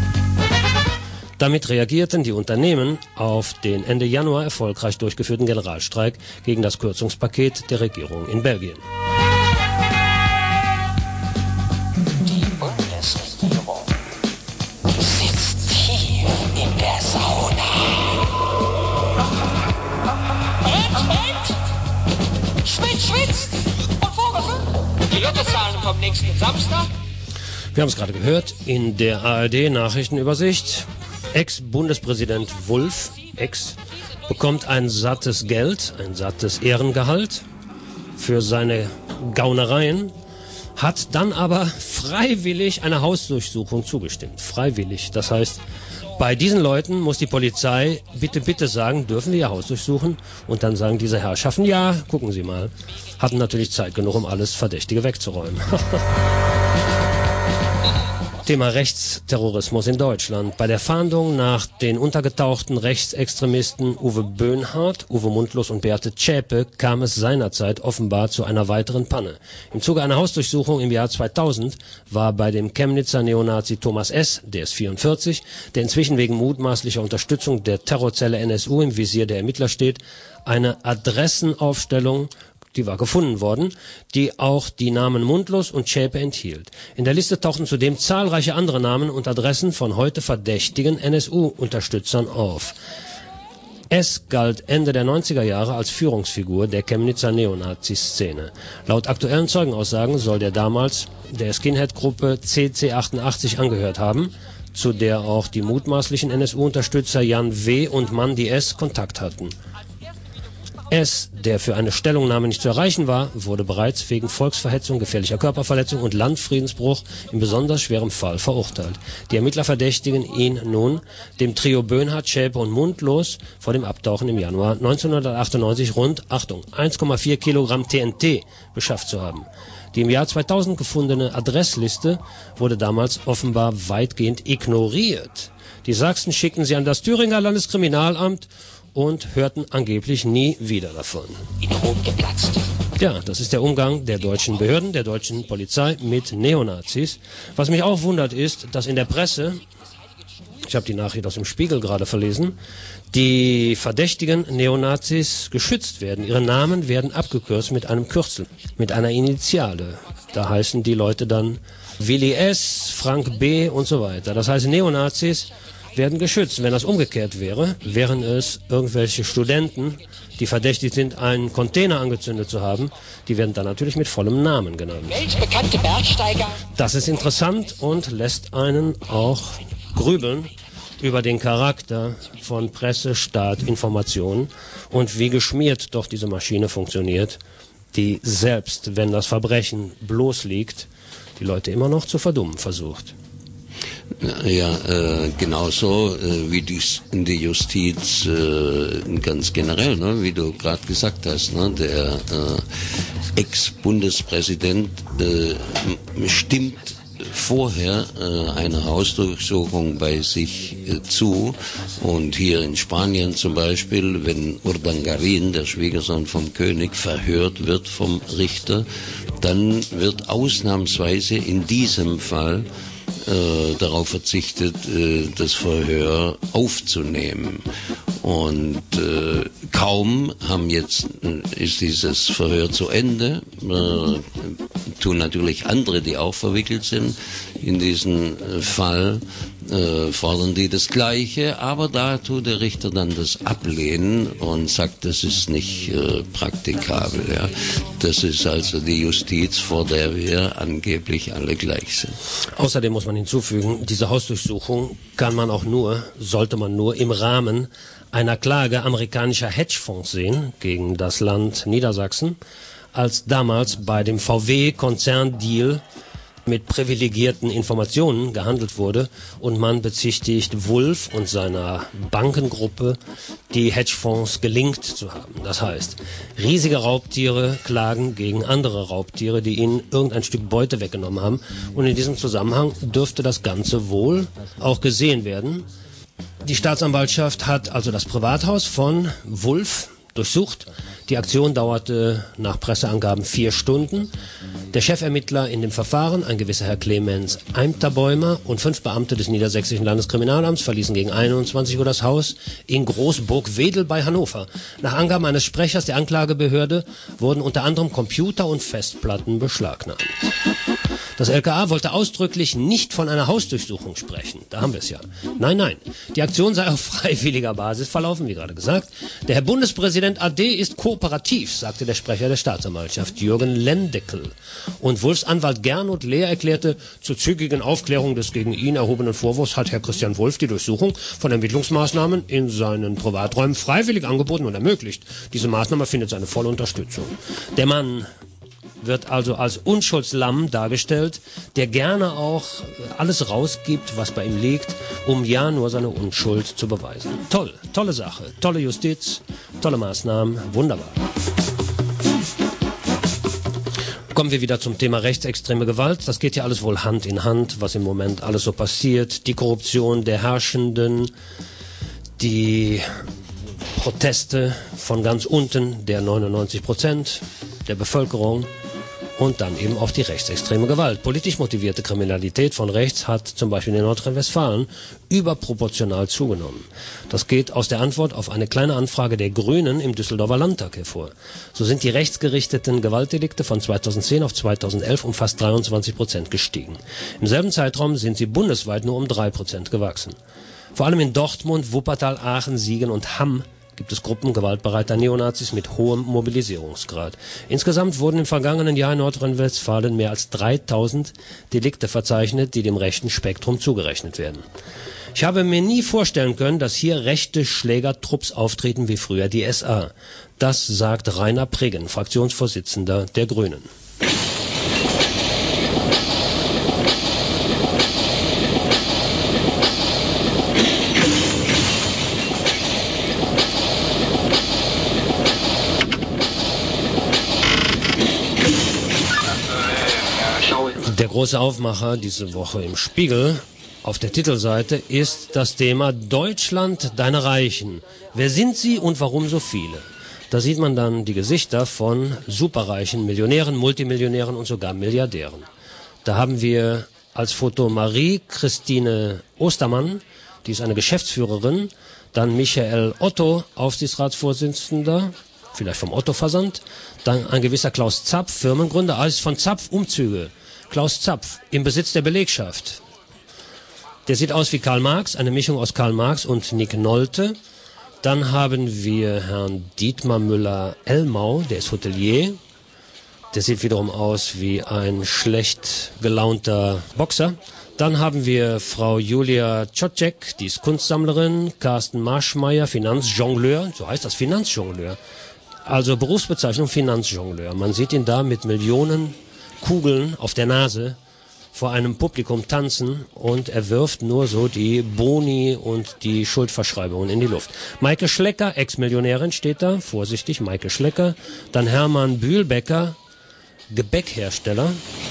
Damit reagierten die Unternehmen auf den Ende Januar erfolgreich durchgeführten Generalstreik gegen das Kürzungspaket der Regierung in Belgien. Zahlen vom nächsten Samstag. Wir haben es gerade gehört in der A R D-Nachrichtenübersicht. Ex-Bundespräsident Wulff, Ex, bekommt ein sattes Geld, ein sattes Ehrengehalt für seine Gaunereien, hat dann aber freiwillig einer Hausdurchsuchung zugestimmt. Freiwillig. Das heißt, bei diesen Leuten muss die Polizei bitte, bitte sagen, dürfen wir ihr Haus durchsuchen? Und dann sagen diese Herrschaften, ja, gucken Sie mal. Hatten natürlich Zeit genug, um alles Verdächtige wegzuräumen. Thema Rechtsterrorismus in Deutschland. Bei der Fahndung nach den untergetauchten Rechtsextremisten Uwe Böhnhardt, Uwe Mundlos und Beate Zschäpe kam es seinerzeit offenbar zu einer weiteren Panne. Im Zuge einer Hausdurchsuchung im Jahr zweitausend war bei dem Chemnitzer Neonazi Thomas S., der ist vierundvierzig, der inzwischen wegen mutmaßlicher Unterstützung der Terrorzelle N S U im Visier der Ermittler steht, eine Adressenaufstellung, die war gefunden worden, die auch die Namen Mundlos und Zschäpe enthielt. In der Liste tauchten zudem zahlreiche andere Namen und Adressen von heute verdächtigen N S U-Unterstützern auf. S. galt Ende der neunziger Jahre als Führungsfigur der Chemnitzer Neonazi-Szene. Laut aktuellen Zeugenaussagen soll der damals der Skinhead-Gruppe C C achtundachtzig angehört haben, zu der auch die mutmaßlichen N S U-Unterstützer Jan W. und Mandy S. Kontakt hatten. S., der für eine Stellungnahme nicht zu erreichen war, wurde bereits wegen Volksverhetzung, gefährlicher Körperverletzung und Landfriedensbruch in besonders schwerem Fall verurteilt. Die Ermittler verdächtigen ihn nun, dem Trio Böhnhardt, Zschäpe und Mundlos vor dem Abtauchen im Januar neunzehnhundertachtundneunzig rund, Achtung, eins Komma vier Kilogramm T N T beschafft zu haben. Die im Jahr zweitausend gefundene Adressliste wurde damals offenbar weitgehend ignoriert. Die Sachsen schickten sie an das Thüringer Landeskriminalamt und hörten angeblich nie wieder davon. Ja, das ist der Umgang der deutschen Behörden, der deutschen Polizei mit Neonazis. Was mich auch wundert ist, dass in der Presse, ich habe die Nachricht aus dem Spiegel gerade verlesen, die verdächtigen Neonazis geschützt werden. Ihre Namen werden abgekürzt mit einem Kürzel, mit einer Initiale. Da heißen die Leute dann Willi S., Frank B. und so weiter. Das heißt, Neonazis werden geschützt. Wenn das umgekehrt wäre, wären es irgendwelche Studenten, die verdächtig sind, einen Container angezündet zu haben, die werden dann natürlich mit vollem Namen genannt. Weltbekannte Bergsteiger. Das ist interessant und lässt einen auch grübeln über den Charakter von Presse, Staat, Information und wie geschmiert doch diese Maschine funktioniert, die selbst, wenn das Verbrechen bloß liegt, die Leute immer noch zu verdummen versucht. Ja, äh, genauso äh, wie die, die Justiz äh, ganz generell, ne, wie du gerade gesagt hast, ne, der äh, Ex-Bundespräsident äh, stimmt vorher äh, eine Hausdurchsuchung bei sich äh, zu, und hier in Spanien zum Beispiel, wenn Urdangarin, der Schwiegersohn vom König, verhört wird vom Richter, dann wird ausnahmsweise in diesem Fall Äh, darauf verzichtet, äh, das Verhör aufzunehmen. Und äh, kaum haben jetzt äh, ist dieses Verhör zu Ende, äh, tun natürlich andere, die auch verwickelt sind in diesen äh, Fall, äh, fordern die das Gleiche, aber da tut der Richter dann das ablehnen und sagt, das ist nicht äh, praktikabel. Ja. Das ist also die Justiz, vor der wir angeblich alle gleich sind. Außerdem muss man hinzufügen, diese Hausdurchsuchung kann man auch nur, sollte man nur im Rahmen einer Klage amerikanischer Hedgefonds sehen gegen das Land Niedersachsen, als damals bei dem V W-Konzerndeal mit privilegierten Informationen gehandelt wurde und man bezichtigt Wulff und seiner Bankengruppe, die Hedgefonds gelingt zu haben. Das heißt, riesige Raubtiere klagen gegen andere Raubtiere, die ihnen irgendein Stück Beute weggenommen haben, und in diesem Zusammenhang dürfte das Ganze wohl auch gesehen werden. Die Staatsanwaltschaft hat also das Privathaus von Wulff durchsucht. Die Aktion dauerte nach Presseangaben vier Stunden. Der Chefermittler in dem Verfahren, ein gewisser Herr Clemens Eimterbäumer, und fünf Beamte des Niedersächsischen Landeskriminalamts verließen gegen einundzwanzig Uhr das Haus in Großburg-Wedel bei Hannover. Nach Angaben eines Sprechers der Anklagebehörde wurden unter anderem Computer und Festplatten beschlagnahmt. Das L K A wollte ausdrücklich nicht von einer Hausdurchsuchung sprechen. Da haben wir es ja. Nein, nein. Die Aktion sei auf freiwilliger Basis verlaufen, wie gerade gesagt. Der Herr Bundespräsident A D ist kooperativ, sagte der Sprecher der Staatsanwaltschaft, Jürgen Lendeckel. Und Wulffs Anwalt Gernot Lehr erklärte, zur zügigen Aufklärung des gegen ihn erhobenen Vorwurfs hat Herr Christian Wulff die Durchsuchung von Ermittlungsmaßnahmen in seinen Privaträumen freiwillig angeboten und ermöglicht. Diese Maßnahme findet seine volle Unterstützung. Der Mann wird also als Unschuldslamm dargestellt, der gerne auch alles rausgibt, was bei ihm liegt, um ja nur seine Unschuld zu beweisen. Toll, tolle Sache, tolle Justiz, tolle Maßnahmen, wunderbar. Kommen wir wieder zum Thema rechtsextreme Gewalt. Das geht ja alles wohl Hand in Hand, was im Moment alles so passiert. Die Korruption der Herrschenden, die Proteste von ganz unten, der neunundneunzig Prozent der Bevölkerung. Und dann eben auch die rechtsextreme Gewalt. Politisch motivierte Kriminalität von rechts hat zum Beispiel in Nordrhein-Westfalen überproportional zugenommen. Das geht aus der Antwort auf eine kleine Anfrage der Grünen im Düsseldorfer Landtag hervor. So sind die rechtsgerichteten Gewaltdelikte von zweitausendzehn auf zweitausendelf um fast dreiundzwanzig Prozent gestiegen. Im selben Zeitraum sind sie bundesweit nur um drei Prozent gewachsen. Vor allem in Dortmund, Wuppertal, Aachen, Siegen und Hamm gibt es Gruppen gewaltbereiter Neonazis mit hohem Mobilisierungsgrad. Insgesamt wurden im vergangenen Jahr in Nordrhein-Westfalen mehr als dreitausend Delikte verzeichnet, die dem rechten Spektrum zugerechnet werden. Ich habe mir nie vorstellen können, dass hier rechte Schlägertrupps auftreten wie früher die S A. Das sagt Rainer Preggen, Fraktionsvorsitzender der Grünen. Der große Aufmacher diese Woche im Spiegel auf der Titelseite ist das Thema Deutschland, deine Reichen. Wer sind sie und warum so viele? Da sieht man dann die Gesichter von superreichen Millionären, Multimillionären und sogar Milliardären. Da haben wir als Foto Marie-Christine Ostermann, die ist eine Geschäftsführerin, dann Michael Otto, Aufsichtsratsvorsitzender, vielleicht vom Otto-Versand, dann ein gewisser Klaus Zapf, Firmengründer, alles von Zapf Umzüge. Klaus Zapf, im Besitz der Belegschaft. Der sieht aus wie Karl Marx, eine Mischung aus Karl Marx und Nick Nolte. Dann haben wir Herrn Dietmar Müller-Elmau, der ist Hotelier. Der sieht wiederum aus wie ein schlecht gelaunter Boxer. Dann haben wir Frau Julia Czocek, die ist Kunstsammlerin. Carsten Marschmeier, Finanzjongleur, so heißt das, Finanzjongleur. Also Berufsbezeichnung Finanzjongleur. Man sieht ihn da mit Millionen Kugeln auf der Nase vor einem Publikum tanzen und er wirft nur so die Boni und die Schuldverschreibungen in die Luft. Maike Schlecker, Ex-Millionärin, steht da, vorsichtig, Maike Schlecker. Dann Hermann Bühlbecker, Gebäckhersteller.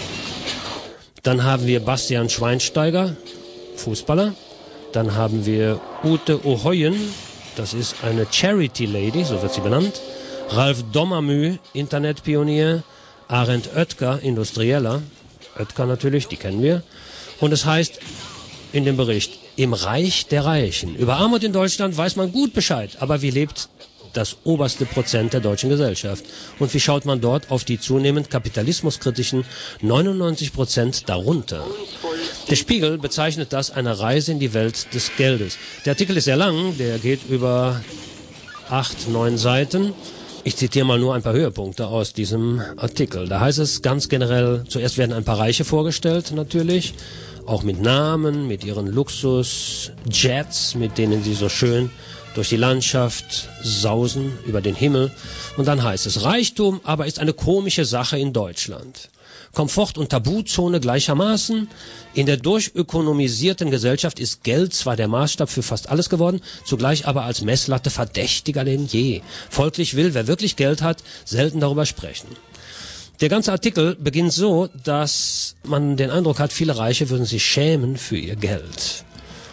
Dann haben wir Bastian Schweinsteiger, Fußballer. Dann haben wir Ute Ohoyen, das ist eine Charity Lady, so wird sie benannt. Ralf Dommermüh, Internetpionier. Arend Oetker, Industrieller, Oetker natürlich, die kennen wir. Und es heißt in dem Bericht, im Reich der Reichen. Über Armut in Deutschland weiß man gut Bescheid, aber wie lebt das oberste Prozent der deutschen Gesellschaft? Und wie schaut man dort auf die zunehmend kapitalismuskritischen neunundneunzig Prozent darunter? Der Spiegel bezeichnet das eine Reise in die Welt des Geldes. Der Artikel ist sehr lang, der geht über acht, neun Seiten. Ich zitiere mal nur ein paar Höhepunkte aus diesem Artikel. Da heißt es ganz generell, zuerst werden ein paar Reiche vorgestellt natürlich, auch mit Namen, mit ihren Luxus-Jets, mit denen sie so schön durch die Landschaft sausen, über den Himmel. Und dann heißt es, Reichtum aber ist eine komische Sache in Deutschland. Komfort- und Tabuzone gleichermaßen. In der durchökonomisierten Gesellschaft ist Geld zwar der Maßstab für fast alles geworden, zugleich aber als Messlatte verdächtiger denn je. Folglich will, wer wirklich Geld hat, selten darüber sprechen. Der ganze Artikel beginnt so, dass man den Eindruck hat, viele Reiche würden sich schämen für ihr Geld.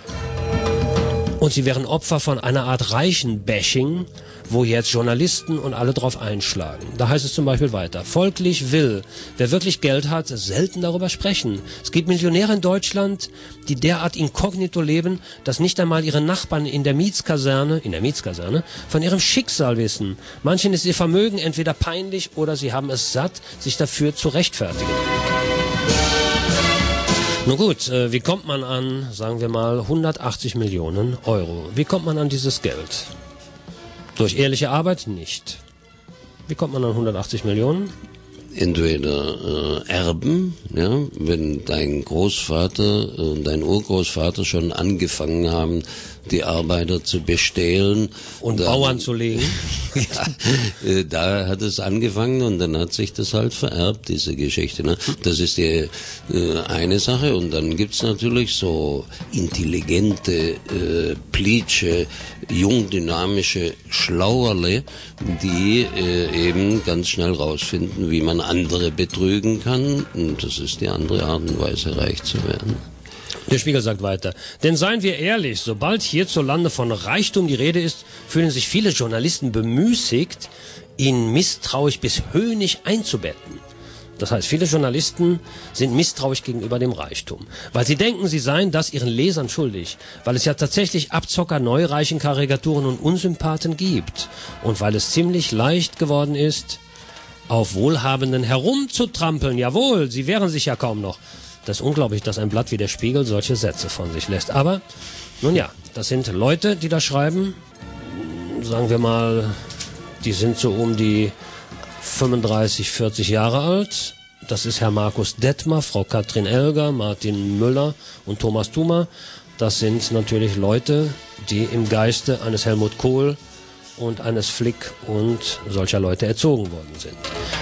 Und sie wären Opfer von einer Art Reichen-Bashing, wo jetzt Journalisten und alle drauf einschlagen. Da heißt es zum Beispiel weiter, folglich will, wer wirklich Geld hat, selten darüber sprechen. Es gibt Millionäre in Deutschland, die derart inkognito leben, dass nicht einmal ihre Nachbarn in der Mietskaserne, in der Mietskaserne, von ihrem Schicksal wissen. Manchen ist ihr Vermögen entweder peinlich oder sie haben es satt, sich dafür zu rechtfertigen. Nun gut, äh, wie kommt man an, sagen wir mal, hundertachtzig Millionen Euro? Wie kommt man an dieses Geld? Durch ehrliche Arbeit? Nicht. Wie kommt man an hundertachtzig Millionen? Entweder äh, Erben, ja, wenn dein Großvater und äh, dein Urgroßvater schon angefangen haben, die Arbeiter zu bestehlen. Und dann, Bauern zu legen. Ja, äh, da hat es angefangen und dann hat sich das halt vererbt, diese Geschichte. Ne? Das ist die äh, eine Sache. Und dann gibt's natürlich so intelligente, äh, plitsche, jung, dynamische Schlauerle, die äh, eben ganz schnell rausfinden, wie man andere betrügen kann. Und das ist die andere Art und Weise, reich zu werden. Der Spiegel sagt weiter, denn seien wir ehrlich, sobald hierzulande von Reichtum die Rede ist, fühlen sich viele Journalisten bemüßigt, ihn misstrauisch bis höhnisch einzubetten. Das heißt, viele Journalisten sind misstrauisch gegenüber dem Reichtum, weil sie denken, sie seien das ihren Lesern schuldig, weil es ja tatsächlich Abzocker, Neureichen, Karikaturen und Unsympathen gibt und weil es ziemlich leicht geworden ist, auf Wohlhabenden herumzutrampeln. Jawohl, sie wehren sich ja kaum noch. Das ist unglaublich, dass ein Blatt wie der Spiegel solche Sätze von sich lässt. Aber, nun ja, das sind Leute, die das schreiben. Sagen wir mal, die sind so um die fünfunddreißig, vierzig Jahre alt. Das ist Herr Markus Detmer, Frau Katrin Elger, Martin Müller und Thomas Thumer. Das sind natürlich Leute, die im Geiste eines Helmut Kohl und eines Flick und solcher Leute erzogen worden sind.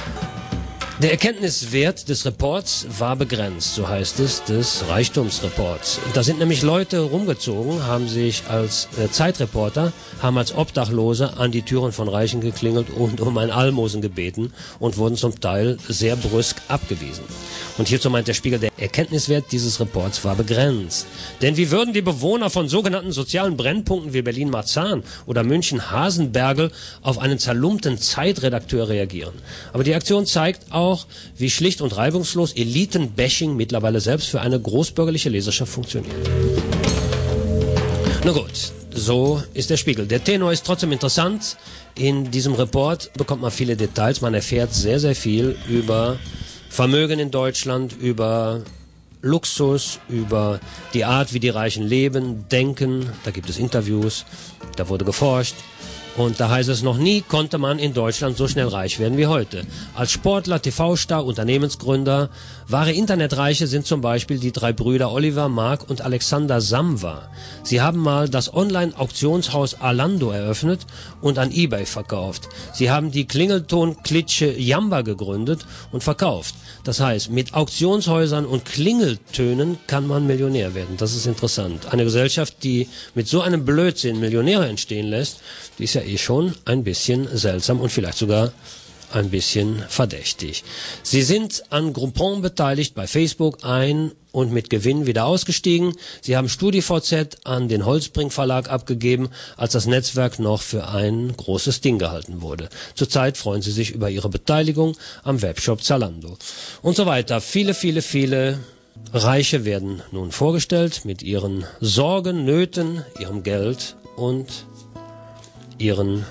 Der Erkenntniswert des Reports war begrenzt, so heißt es, des Reichtumsreports. Da sind nämlich Leute rumgezogen, haben sich als äh, Zeitreporter, haben als Obdachlose an die Türen von Reichen geklingelt und um ein Almosen gebeten und wurden zum Teil sehr brüsk abgewiesen. Und hierzu meint der Spiegel, der Erkenntniswert dieses Reports war begrenzt. Denn wie würden die Bewohner von sogenannten sozialen Brennpunkten wie Berlin-Marzahn oder München-Hasenbergel auf einen zerlumpten Zeitredakteur reagieren? Aber die Aktion zeigt auch, wie schlicht und reibungslos Eliten-Bashing mittlerweile selbst für eine großbürgerliche Leserschaft funktioniert. Na gut, so ist der Spiegel. Der Tenor ist trotzdem interessant. In diesem Report bekommt man viele Details. Man erfährt sehr, sehr viel über Vermögen in Deutschland, über Luxus, über die Art, wie die Reichen leben, denken. Da gibt es Interviews, da wurde geforscht. Und da heißt es, noch nie konnte man in Deutschland so schnell reich werden wie heute. Als Sportler, T V-Star, Unternehmensgründer, wahre Internetreiche sind zum Beispiel die drei Brüder Oliver, Mark und Alexander Samwer. Sie haben mal das Online-Auktionshaus Alando eröffnet und an eBay verkauft. Sie haben die Klingelton-Klitsche Jamba gegründet und verkauft. Das heißt, mit Auktionshäusern und Klingeltönen kann man Millionär werden. Das ist interessant. Eine Gesellschaft, die mit so einem Blödsinn Millionäre entstehen lässt, die ist ja eh schon ein bisschen seltsam und vielleicht sogar ein bisschen verdächtig. Sie sind an Groupon beteiligt bei Facebook, ein und mit Gewinn wieder ausgestiegen. Sie haben StudiVZ an den Holzbrink Verlag abgegeben, als das Netzwerk noch für ein großes Ding gehalten wurde. Zurzeit freuen Sie sich über Ihre Beteiligung am Webshop Zalando. Und so weiter. Viele, viele, viele Reiche werden nun vorgestellt mit ihren Sorgen, Nöten, ihrem Geld und ihren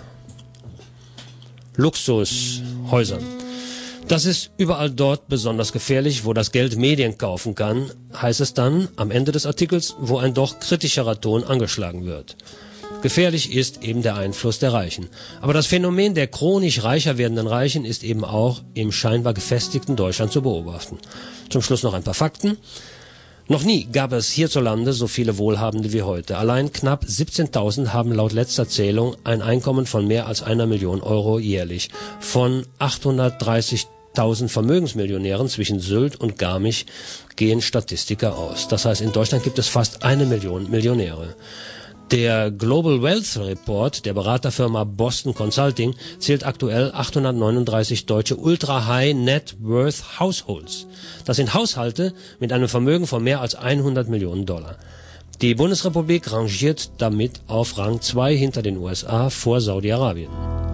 Luxushäusern. Das ist überall dort besonders gefährlich, wo das Geld Medien kaufen kann, heißt es dann am Ende des Artikels, wo ein doch kritischerer Ton angeschlagen wird. Gefährlich ist eben der Einfluss der Reichen. Aber das Phänomen der chronisch reicher werdenden Reichen ist eben auch im scheinbar gefestigten Deutschland zu beobachten. Zum Schluss noch ein paar Fakten. Noch nie gab es hierzulande so viele Wohlhabende wie heute. Allein knapp siebzehntausend haben laut letzter Zählung ein Einkommen von mehr als einer Million Euro jährlich. Von achthundertdreißigtausend Vermögensmillionären zwischen Sylt und Garmisch gehen Statistiker aus. Das heißt, in Deutschland gibt es fast eine Million Millionäre. Der Global Wealth Report der Beraterfirma Boston Consulting zählt aktuell achthundertneununddreißig deutsche Ultra-High Net Worth Households. Das sind Haushalte mit einem Vermögen von mehr als hundert Millionen Dollar. Die Bundesrepublik rangiert damit auf Rang zwei hinter den U S A vor Saudi-Arabien.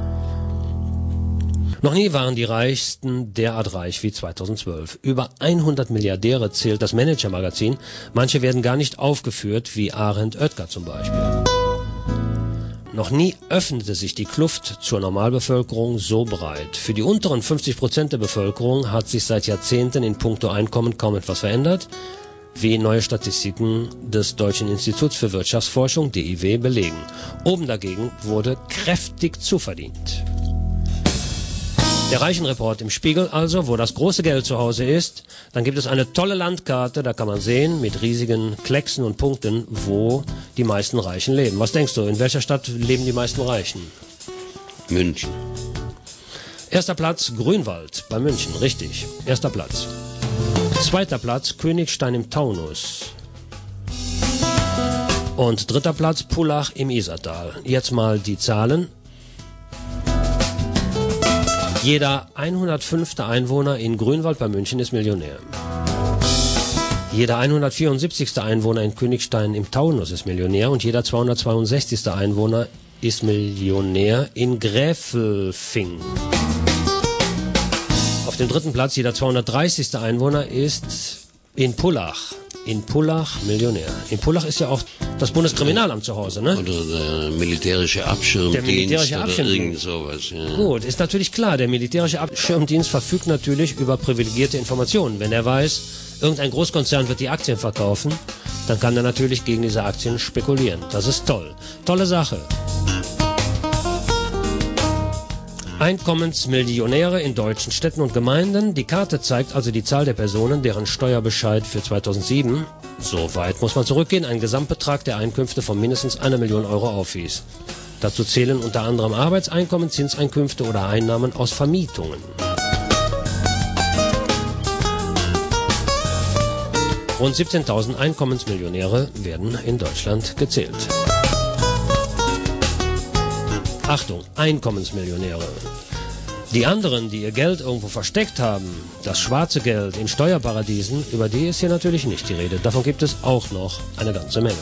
Noch nie waren die Reichsten derart reich wie zweitausendzwölf. Über hundert Milliardäre zählt das Manager-Magazin. Manche werden gar nicht aufgeführt, wie Arend Oetker zum Beispiel. Noch nie öffnete sich die Kluft zur Normalbevölkerung so breit. Für die unteren fünfzig Prozent der Bevölkerung hat sich seit Jahrzehnten in puncto Einkommen kaum etwas verändert. wie neue Statistiken des Deutschen Instituts für Wirtschaftsforschung, D I W, belegen. Oben dagegen wurde kräftig zuverdient. Der Reichenreport im Spiegel also, wo das große Geld zu Hause ist. Dann gibt es eine tolle Landkarte, da kann man sehen, mit riesigen Klecksen und Punkten, wo die meisten Reichen leben. Was denkst du, in welcher Stadt leben die meisten Reichen? München. Erster Platz, Grünwald bei München, richtig. Erster Platz. Zweiter Platz, Königstein im Taunus. Und dritter Platz, Pullach im Isartal. Jetzt mal die Zahlen. Jeder hundertfünfte Einwohner in Grünwald bei München ist Millionär. Jeder hundertvierundsiebzigste Einwohner in Königstein im Taunus ist Millionär und jeder zweihundertzweiundsechzigste Einwohner ist Millionär in Gräfelfing. Auf dem dritten Platz, jeder zweihundertdreißigste Einwohner ist in Pullach. In Pullach Millionär. In Pullach ist ja auch das Bundeskriminalamt zu Hause, ne? Oder der militärische Abschirmdienst. Der militärische oder Abschirmdienst. Irgend sowas. Ja. Gut, ist natürlich klar, der militärische Abschirmdienst verfügt natürlich über privilegierte Informationen. Wenn er weiß, irgendein Großkonzern wird die Aktien verkaufen, dann kann er natürlich gegen diese Aktien spekulieren. Das ist toll. Tolle Sache. Einkommensmillionäre in deutschen Städten und Gemeinden. Die Karte zeigt also die Zahl der Personen, deren Steuerbescheid für zweitausendsieben, so weit muss man zurückgehen, einen Gesamtbetrag der Einkünfte von mindestens einer Million Euro aufwies. Dazu zählen unter anderem Arbeitseinkommen, Zinseinkünfte oder Einnahmen aus Vermietungen. Rund siebzehntausend Einkommensmillionäre werden in Deutschland gezählt. Achtung, Einkommensmillionäre. Die anderen, die ihr Geld irgendwo versteckt haben, das schwarze Geld in Steuerparadiesen, über die ist hier natürlich nicht die Rede. Davon gibt es auch noch eine ganze Menge.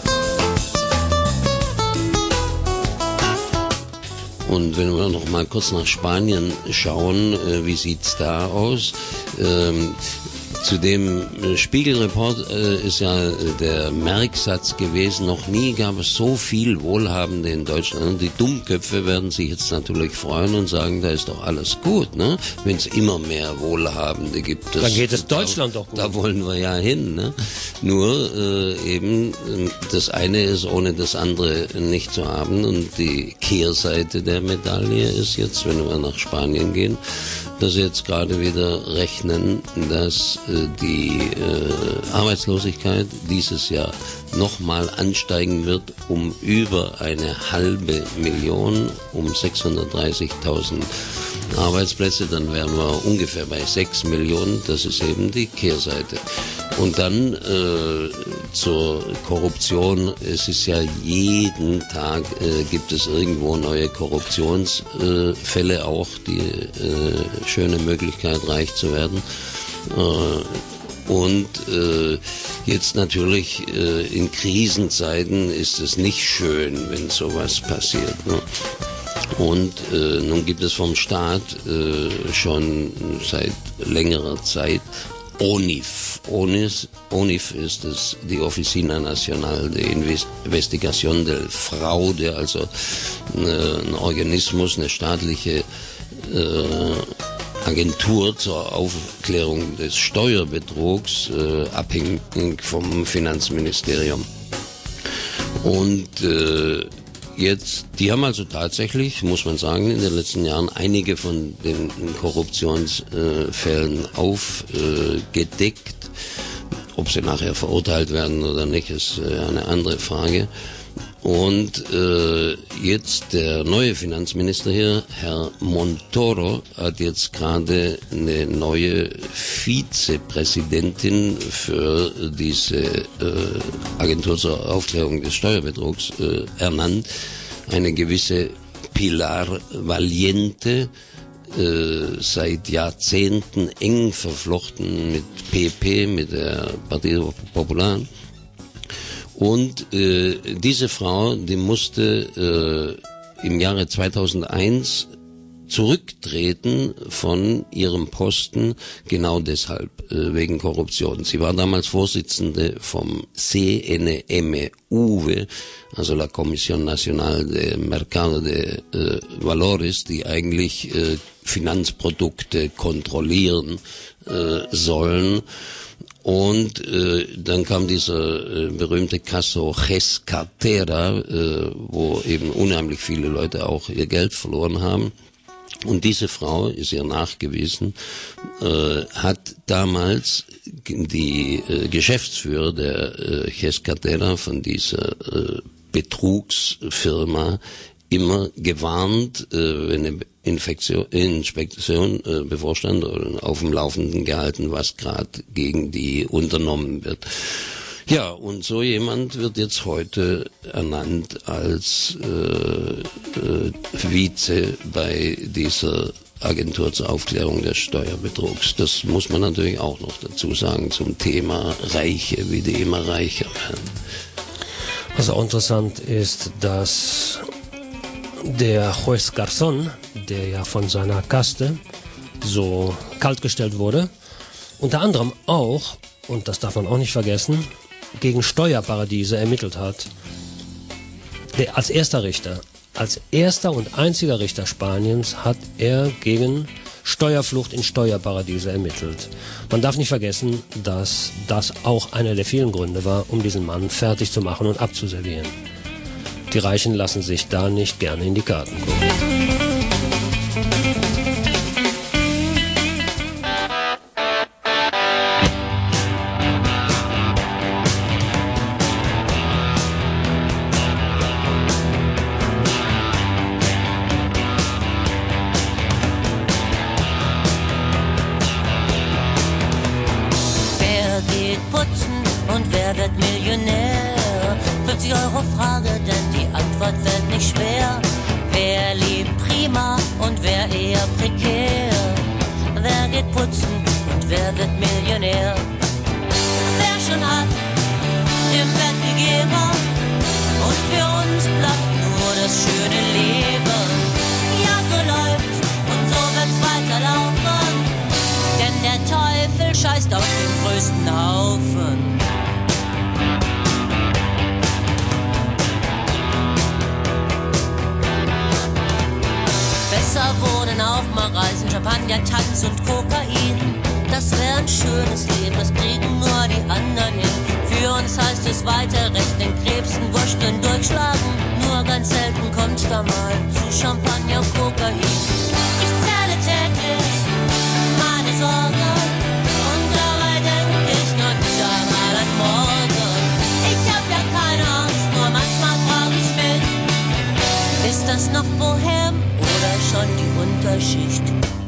Und wenn wir noch mal kurz nach Spanien schauen, äh, wie sieht's da aus? Ähm, Zu dem Spiegelreport äh, ist ja äh, der Merksatz gewesen, noch nie gab es so viel Wohlhabende in Deutschland. Und die Dummköpfe werden sich jetzt natürlich freuen und sagen, da ist doch alles gut, ne? Wenn es immer mehr Wohlhabende gibt. Das, Dann geht es Deutschland da, doch gut. Da wollen wir ja hin, ne? Nur äh, eben, das eine ist ohne das andere nicht zu haben. Und die Kehrseite der Medaille ist jetzt, wenn wir nach Spanien gehen, dass sie jetzt gerade wieder rechnen, dass äh, die äh, Arbeitslosigkeit dieses Jahr nochmal ansteigen wird um über eine halbe Million, um sechshundertdreißigtausend Arbeitsplätze, dann wären wir ungefähr bei sechs Millionen, das ist eben die Kehrseite. Und dann äh, zur Korruption, es ist ja jeden Tag, äh, gibt es irgendwo neue Korruptionsfälle, äh, auch die äh, schöne Möglichkeit, reich zu werden. Äh, und äh, jetzt natürlich äh, in Krisenzeiten ist es nicht schön, wenn sowas passiert, ne? Und äh, nun gibt es vom Staat äh, schon seit längerer Zeit O N I F. O N I F, O N I F ist es, die Oficina Nacional de Investigación del Fraude, also äh, ein Organismus, eine staatliche äh, Agentur zur Aufklärung des Steuerbetrugs, äh, abhängig vom Finanzministerium. Und äh, Jetzt, die haben also tatsächlich, muss man sagen, in den letzten Jahren einige von den Korruptionsfällen äh, aufgedeckt. Äh, Ob sie nachher verurteilt werden oder nicht, ist äh, eine andere Frage. Und äh, jetzt der neue Finanzminister hier, Herr Montoro, hat jetzt gerade eine neue Vizepräsidentin für diese äh, Agentur zur Aufklärung des Steuerbetrugs äh, ernannt, eine gewisse Pilar Valiente, äh, seit Jahrzehnten eng verflochten mit P P, mit der Partido Popular. Und äh, diese Frau, die musste äh, im Jahre zweitausendeins zurücktreten von ihrem Posten, genau deshalb, äh, wegen Korruption. Sie war damals Vorsitzende vom C N M U V, also la Comisión Nacional de Mercado de äh, Valores, die eigentlich äh, Finanzprodukte kontrollieren äh, sollen. Und äh, dann kam dieser äh, berühmte Caso Ges Cartera, äh, wo eben unheimlich viele Leute auch ihr Geld verloren haben. Und diese Frau, ist ihr nachgewiesen, äh, hat damals die äh, Geschäftsführer der äh, Ges Cartera von dieser äh, Betrugsfirma immer gewarnt, äh, wenn eine Infektion, Inspektion äh, bevorstand oder auf dem Laufenden gehalten, was gerade gegen die unternommen wird. Ja, und so jemand wird jetzt heute ernannt als äh, äh, Vize bei dieser Agentur zur Aufklärung des Steuerbetrugs. Das muss man natürlich auch noch dazu sagen zum Thema Reiche, wie die immer reicher werden. Was auch interessant ist, dass der Juez Garzón, der ja von seiner Kaste so kaltgestellt wurde, unter anderem auch, und das darf man auch nicht vergessen, gegen Steuerparadiese ermittelt hat. Der, als erster Richter, als erster und einziger Richter Spaniens hat er gegen Steuerflucht in Steuerparadiese ermittelt. Man darf nicht vergessen, dass das auch einer der vielen Gründe war, um diesen Mann fertig zu machen und abzuservieren. Die Reichen lassen sich da nicht gerne in die Karten gucken. Wer geht putzen und wer wird Millionär? fünfzig Euro Frage, denn die Antwort fällt nicht schwer. Wer lebt prima und wer eher prekär? Wer geht putzen und wer wird Millionär? Wer schon hat im Bett gegeben und für uns bleibt nur das schöne Leben. Ja, so läuft's und so wird's weiterlaufen, denn der Teufel scheißt auf den größten Haufen. Besser wohnen, auch mal reisen, Champagner, Tanz und Kokain. Das wäre ein schönes Leben, das kriegen nur die anderen hin. Für uns heißt es weiter recht, den Krebsen, Wursteln durchschlagen. Nur ganz selten kommt's da mal zu Champagner, Kokain. Ich zähle täglich meine Sorgen und dabei denke ich nur nicht einmal an morgen. Ich hab ja keine Angst, nur manchmal frag ich mich, ist das noch Bohem oder schon die Unterschicht?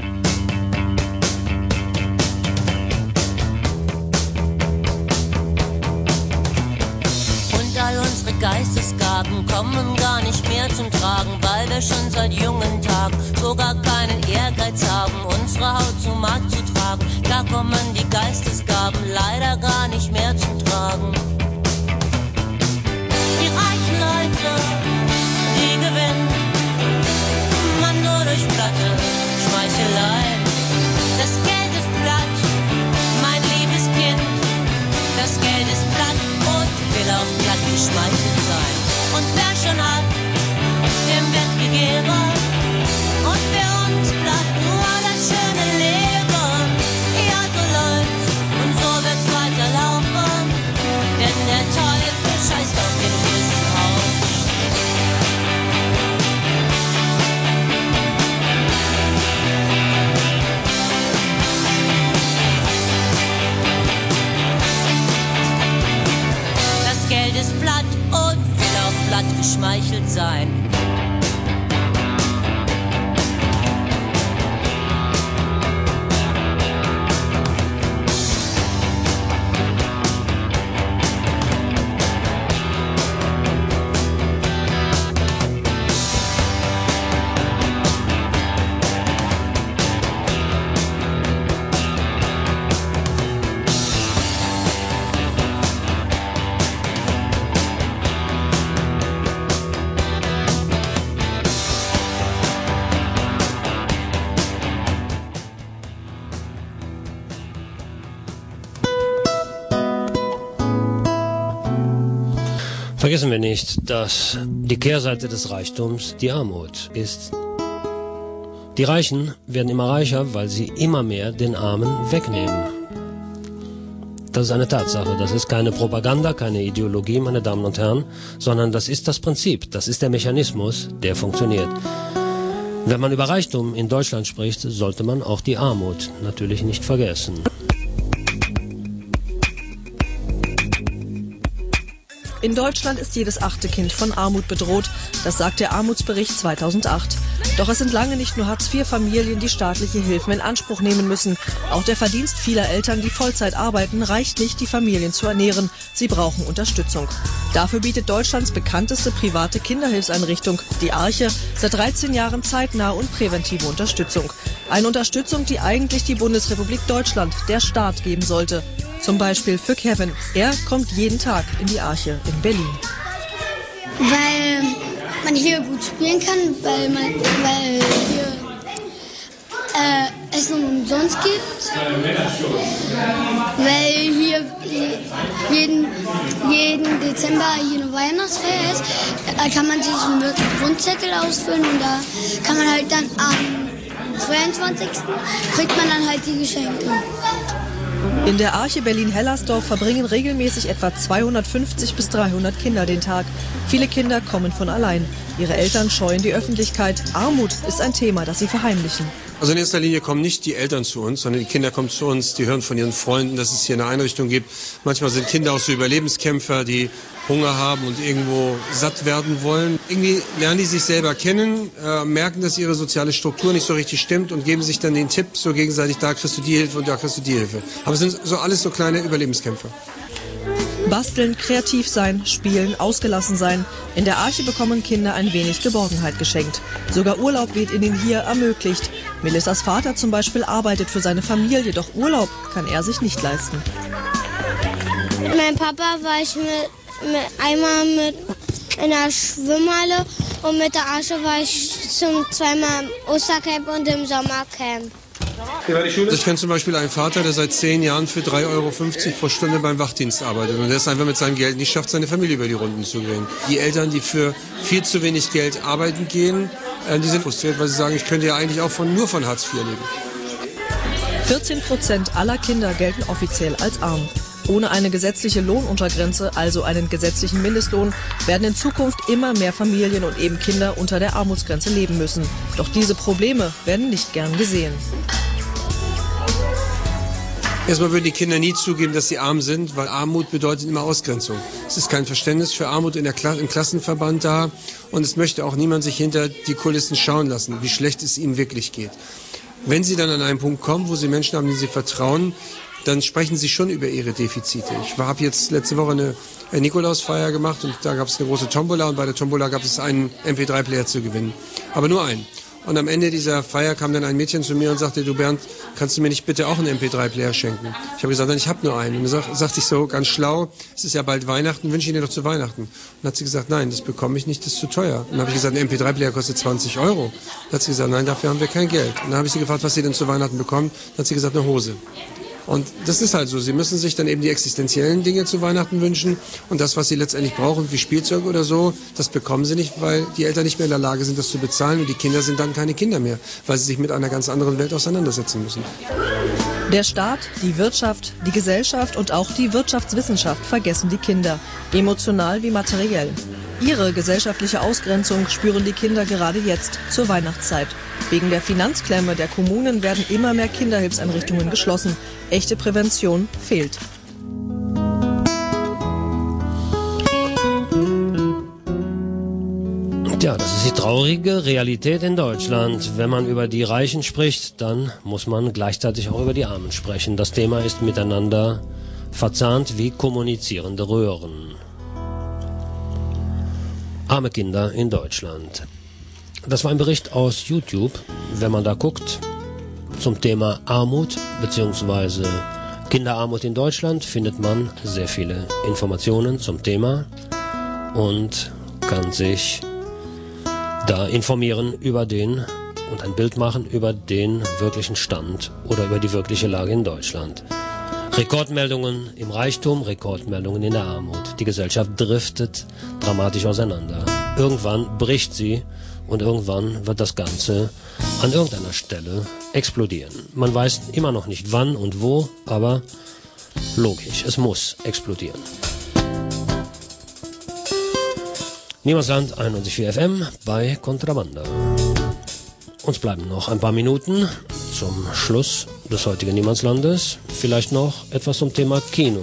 Und all unsere Geistesgaben kommen gar nicht mehr zum Tragen, weil wir schon seit jungen Tagen sogar keinen Ehrgeiz haben, unsere Haut zum Markt zu tragen. Da kommen die Geistesgaben leider gar nicht mehr zum Tragen. Die reichen Leute, die gewinnen man nur durch platte Schmeichelei. Das Geld ist platt, mein liebes Kind. Das Geld ist platt und will auch platt geschmeichelt sein. Und wer schon hat dem Bett gegeben und für uns bleibt nur das schöne Leben. Ja, so läuft's und so wird's weiterlaufen, denn der Teufel scheißt auf den größten Haufen. Geld ist platt und will auch platt geschmeichelt sein. Vergessen wir nicht, dass die Kehrseite des Reichtums die Armut ist. Die Reichen werden immer reicher, weil sie immer mehr den Armen wegnehmen. Das ist eine Tatsache. Das ist keine Propaganda, keine Ideologie, meine Damen und Herren, sondern das ist das Prinzip, das ist der Mechanismus, der funktioniert. Wenn man über Reichtum in Deutschland spricht, sollte man auch die Armut natürlich nicht vergessen. In Deutschland ist jedes achte Kind von Armut bedroht. Das sagt der Armutsbericht zweitausendacht. Doch es sind lange nicht nur Hartz vier Familien, die staatliche Hilfen in Anspruch nehmen müssen. Auch der Verdienst vieler Eltern, die Vollzeit arbeiten, reicht nicht, die Familien zu ernähren. Sie brauchen Unterstützung. Dafür bietet Deutschlands bekannteste private Kinderhilfseinrichtung, die Arche, seit dreizehn Jahren zeitnahe und präventive Unterstützung. Eine Unterstützung, die eigentlich die Bundesrepublik Deutschland, der Staat, geben sollte. Zum Beispiel für Kevin. Er kommt jeden Tag in die Arche in Berlin. Weil man hier gut spielen kann, weil, man, weil hier äh, Essen umsonst gibt. Weil hier jeden, jeden Dezember hier eine Weihnachtsfeier ist. Da kann man sich einen Wunschzettel ausfüllen und da kann man halt dann am zweiundzwanzigsten kriegt man dann halt die Geschenke. In der Arche Berlin-Hellersdorf verbringen regelmäßig etwa zweihundertfünfzig bis dreihundert Kinder den Tag. Viele Kinder kommen von allein. Ihre Eltern scheuen die Öffentlichkeit. Armut ist ein Thema, das sie verheimlichen. Also in erster Linie kommen nicht die Eltern zu uns, sondern die Kinder kommen zu uns, die hören von ihren Freunden, dass es hier eine Einrichtung gibt. Manchmal sind Kinder auch so Überlebenskämpfer, die Hunger haben und irgendwo satt werden wollen. Irgendwie lernen die sich selber kennen, äh, merken, dass ihre soziale Struktur nicht so richtig stimmt und geben sich dann den Tipp so gegenseitig, da kriegst du die Hilfe und da kriegst du die Hilfe. Aber es sind so alles so kleine Überlebenskämpfer. Basteln, kreativ sein, spielen, ausgelassen sein. In der Arche bekommen Kinder ein wenig Geborgenheit geschenkt. Sogar Urlaub wird ihnen hier ermöglicht. Melissas Vater zum Beispiel arbeitet für seine Familie, doch Urlaub kann er sich nicht leisten. Mit meinem Papa war ich mit, mit, einmal mit in der Schwimmhalle und mit der Arche war ich zum zweimal im Ostercamp und im Sommercamp. Also ich kenne zum Beispiel einen Vater, der seit zehn Jahren für drei Euro fünfzig pro Stunde beim Wachdienst arbeitet und der es einfach mit seinem Geld nicht schafft, seine Familie über die Runden zu bringen. Die Eltern, die für viel zu wenig Geld arbeiten gehen, die sind frustriert, weil sie sagen, ich könnte ja eigentlich auch von, nur von Hartz vier leben. vierzehn Prozent aller Kinder gelten offiziell als arm. Ohne eine gesetzliche Lohnuntergrenze, also einen gesetzlichen Mindestlohn, werden in Zukunft immer mehr Familien und eben Kinder unter der Armutsgrenze leben müssen. Doch diese Probleme werden nicht gern gesehen. Erstmal würden die Kinder nie zugeben, dass sie arm sind, weil Armut bedeutet immer Ausgrenzung. Es ist kein Verständnis für Armut in der Kla- im Klassenverband da und es möchte auch niemand sich hinter die Kulissen schauen lassen, wie schlecht es ihm wirklich geht. Wenn sie dann an einen Punkt kommen, wo sie Menschen haben, die sie vertrauen, dann sprechen sie schon über ihre Defizite. Ich habe jetzt letzte Woche eine, eine Nikolausfeier gemacht und da gab es eine große Tombola und bei der Tombola gab es einen M P drei Player zu gewinnen. Aber nur einen. Und am Ende dieser Feier kam dann ein Mädchen zu mir und sagte, du Bernd, kannst du mir nicht bitte auch einen M P drei Player schenken? Ich habe gesagt, nein, ich habe nur einen. Und dann sag, sagte ich so ganz schlau, es ist ja bald Weihnachten, wünsche ich dir doch zu Weihnachten. Und dann hat sie gesagt, nein, das bekomme ich nicht, das ist zu teuer. Und dann habe ich gesagt, ein M P drei Player kostet zwanzig Euro. Dann hat sie gesagt, nein, dafür haben wir kein Geld. Und dann habe ich sie gefragt, was sie denn zu Weihnachten bekommt. Dann hat sie gesagt, eine Hose. Und das ist halt so. Sie müssen sich dann eben die existenziellen Dinge zu Weihnachten wünschen. Und das, was sie letztendlich brauchen, wie Spielzeug oder so, das bekommen sie nicht, weil die Eltern nicht mehr in der Lage sind, das zu bezahlen. Und die Kinder sind dann keine Kinder mehr, weil sie sich mit einer ganz anderen Welt auseinandersetzen müssen. Der Staat, die Wirtschaft, die Gesellschaft und auch die Wirtschaftswissenschaft vergessen die Kinder, emotional wie materiell. Ihre gesellschaftliche Ausgrenzung spüren die Kinder gerade jetzt, zur Weihnachtszeit. Wegen der Finanzklemme der Kommunen werden immer mehr Kinderhilfseinrichtungen geschlossen. Echte Prävention fehlt. Ja, das ist die traurige Realität in Deutschland. Wenn man über die Reichen spricht, dann muss man gleichzeitig auch über die Armen sprechen. Das Thema ist miteinander verzahnt wie kommunizierende Röhren. Arme Kinder in Deutschland. Das war ein Bericht aus YouTube. Wenn man da guckt zum Thema Armut bzw. Kinderarmut in Deutschland, findet man sehr viele Informationen zum Thema und kann sich da informieren über den und ein Bild machen über den wirklichen Stand oder über die wirkliche Lage in Deutschland. Rekordmeldungen im Reichtum, Rekordmeldungen in der Armut. Die Gesellschaft driftet dramatisch auseinander. Irgendwann bricht sie und irgendwann wird das Ganze an irgendeiner Stelle explodieren. Man weiß immer noch nicht wann und wo, aber Logisch, es muss explodieren. Niemandsland einundneunzig Komma vier F M bei Contrabanda. Uns bleiben noch ein paar Minuten zum Schluss des heutigen Niemandslandes. Vielleicht noch etwas zum Thema Kino.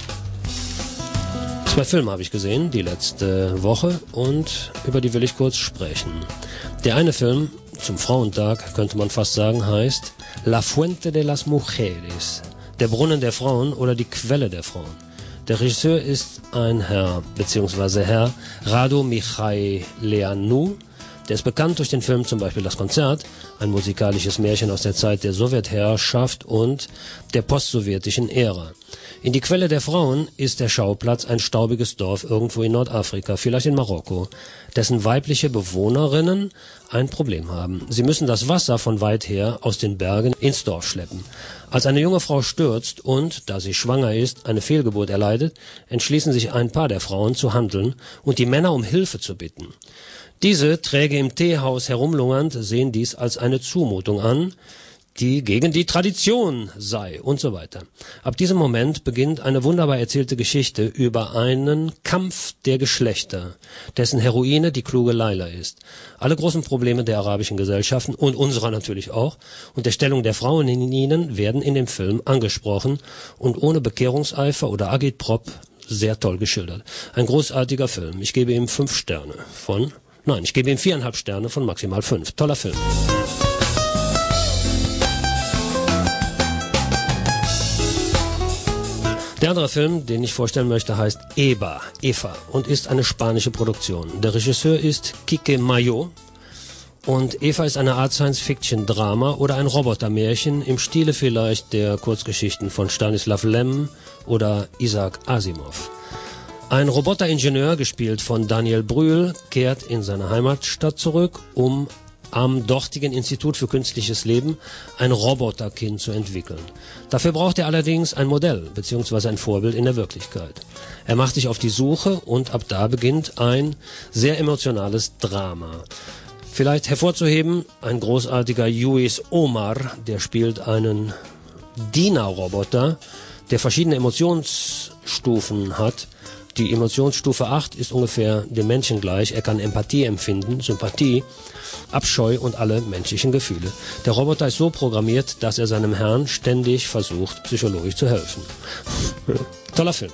Zwei Filme habe ich gesehen, die letzte Woche, und über die will ich kurz sprechen. Der eine Film, zum Frauentag könnte man fast sagen, heißt La Fuente de las Mujeres, der Brunnen der Frauen oder die Quelle der Frauen. Der Regisseur ist ein Herr, beziehungsweise Herr Radu Mihailăanu. Der ist bekannt durch den Film zum Beispiel Das Konzert, ein musikalisches Märchen aus der Zeit der Sowjetherrschaft und der postsowjetischen Ära. In die Quelle der Frauen ist der Schauplatz ein staubiges Dorf irgendwo in Nordafrika, vielleicht in Marokko, dessen weibliche Bewohnerinnen ein Problem haben. Sie müssen das Wasser von weit her aus den Bergen ins Dorf schleppen. Als eine junge Frau stürzt und, da sie schwanger ist, eine Fehlgeburt erleidet, entschließen sich ein paar der Frauen zu handeln und die Männer um Hilfe zu bitten. Diese, träge im Teehaus herumlungernd, sehen dies als eine Zumutung an, die gegen die Tradition sei und so weiter. Ab diesem Moment beginnt eine wunderbar erzählte Geschichte über einen Kampf der Geschlechter, dessen Heroine die kluge Laila ist. Alle großen Probleme der arabischen Gesellschaften und unserer natürlich auch und der Stellung der Frauen in ihnen werden in dem Film angesprochen und ohne Bekehrungseifer oder Agitprop sehr toll geschildert. Ein großartiger Film. Ich gebe ihm fünf Sterne von... Nein, ich gebe ihm viereinhalb Sterne von maximal fünf. Toller Film. Der andere Film, den ich vorstellen möchte, heißt Eva, Eva und ist eine spanische Produktion. Der Regisseur ist Quique Mayo und Eva ist eine Art Science-Fiction-Drama oder ein Robotermärchen im Stile vielleicht der Kurzgeschichten von Stanislav Lem oder Isaac Asimov. Ein Roboteringenieur, gespielt von Daniel Brühl, kehrt in seine Heimatstadt zurück, um am dortigen Institut für künstliches Leben ein Roboterkind zu entwickeln. Dafür braucht er allerdings ein Modell bzw. ein Vorbild in der Wirklichkeit. Er macht sich auf die Suche und ab da beginnt ein sehr emotionales Drama. Vielleicht hervorzuheben, ein großartiger Luis Omar, der spielt einen Diener-Roboter, der verschiedene Emotionsstufen hat. Die Emotionsstufe acht ist ungefähr dem Menschen gleich. Er kann Empathie empfinden, Sympathie, Abscheu und alle menschlichen Gefühle. Der Roboter ist so programmiert, dass er seinem Herrn ständig versucht, psychologisch zu helfen. Toller Film.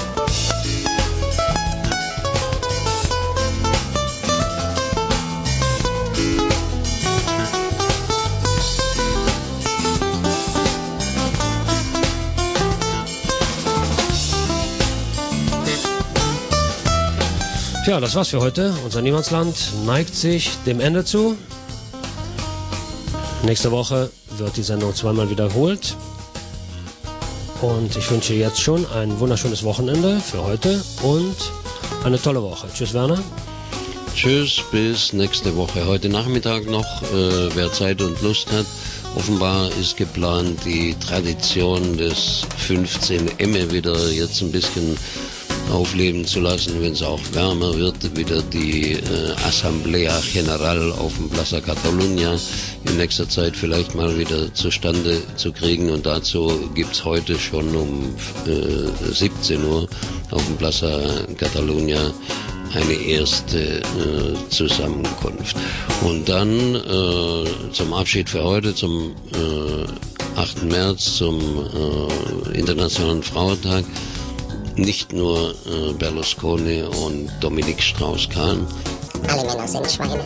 Ja, das war's für heute. Unser Niemandsland neigt sich dem Ende zu. Nächste Woche wird die Sendung zweimal wiederholt. Und ich wünsche jetzt schon ein wunderschönes Wochenende für heute und eine tolle Woche. Tschüss, Werner. Tschüss, bis nächste Woche. Heute Nachmittag noch, äh, wer Zeit und Lust hat. Offenbar ist geplant, die Tradition des fünfzehn Emme wieder jetzt ein bisschen aufleben zu lassen, wenn es auch wärmer wird, wieder die äh, Asamblea General auf dem Plaza Catalunya in nächster Zeit vielleicht mal wieder zustande zu kriegen, und dazu gibt's heute schon um äh, siebzehn Uhr auf dem Plaza Catalunya eine erste äh, Zusammenkunft. Und dann äh, zum Abschied für heute, zum äh, achten März, zum äh, Internationalen Frauentag, nicht nur äh, Berlusconi und Dominique Strauss-Kahn. Alle Männer sind Schweine.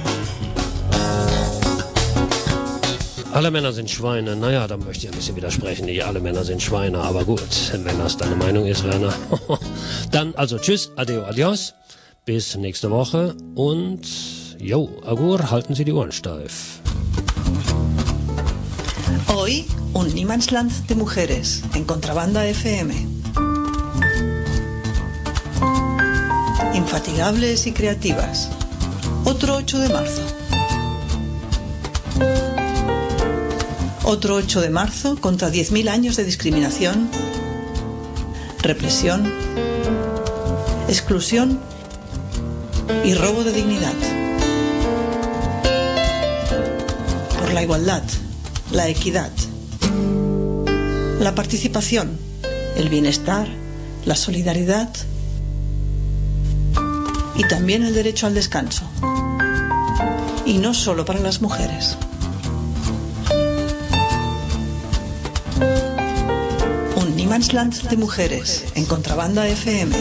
Alle Männer sind Schweine. Naja, da möchte ich ein bisschen widersprechen. Nicht alle Männer sind Schweine, aber gut, wenn das deine Meinung ist, Werner. Dann also tschüss, adeo, adios. Bis nächste Woche und jo, agur, halten Sie die Ohren steif. Hoy, un Niemandsland de mujeres en Contrabanda F M. Infatigables y creativas. Otro ocho de marzo. Otro ocho de marzo contra diez mil años de discriminación, represión, exclusión y robo de dignidad. Por la igualdad, la equidad, la participación, el bienestar, la solidaridad y también el derecho al descanso. Y no solo para las mujeres. Un Niemandsland de mujeres en Contrabanda F M.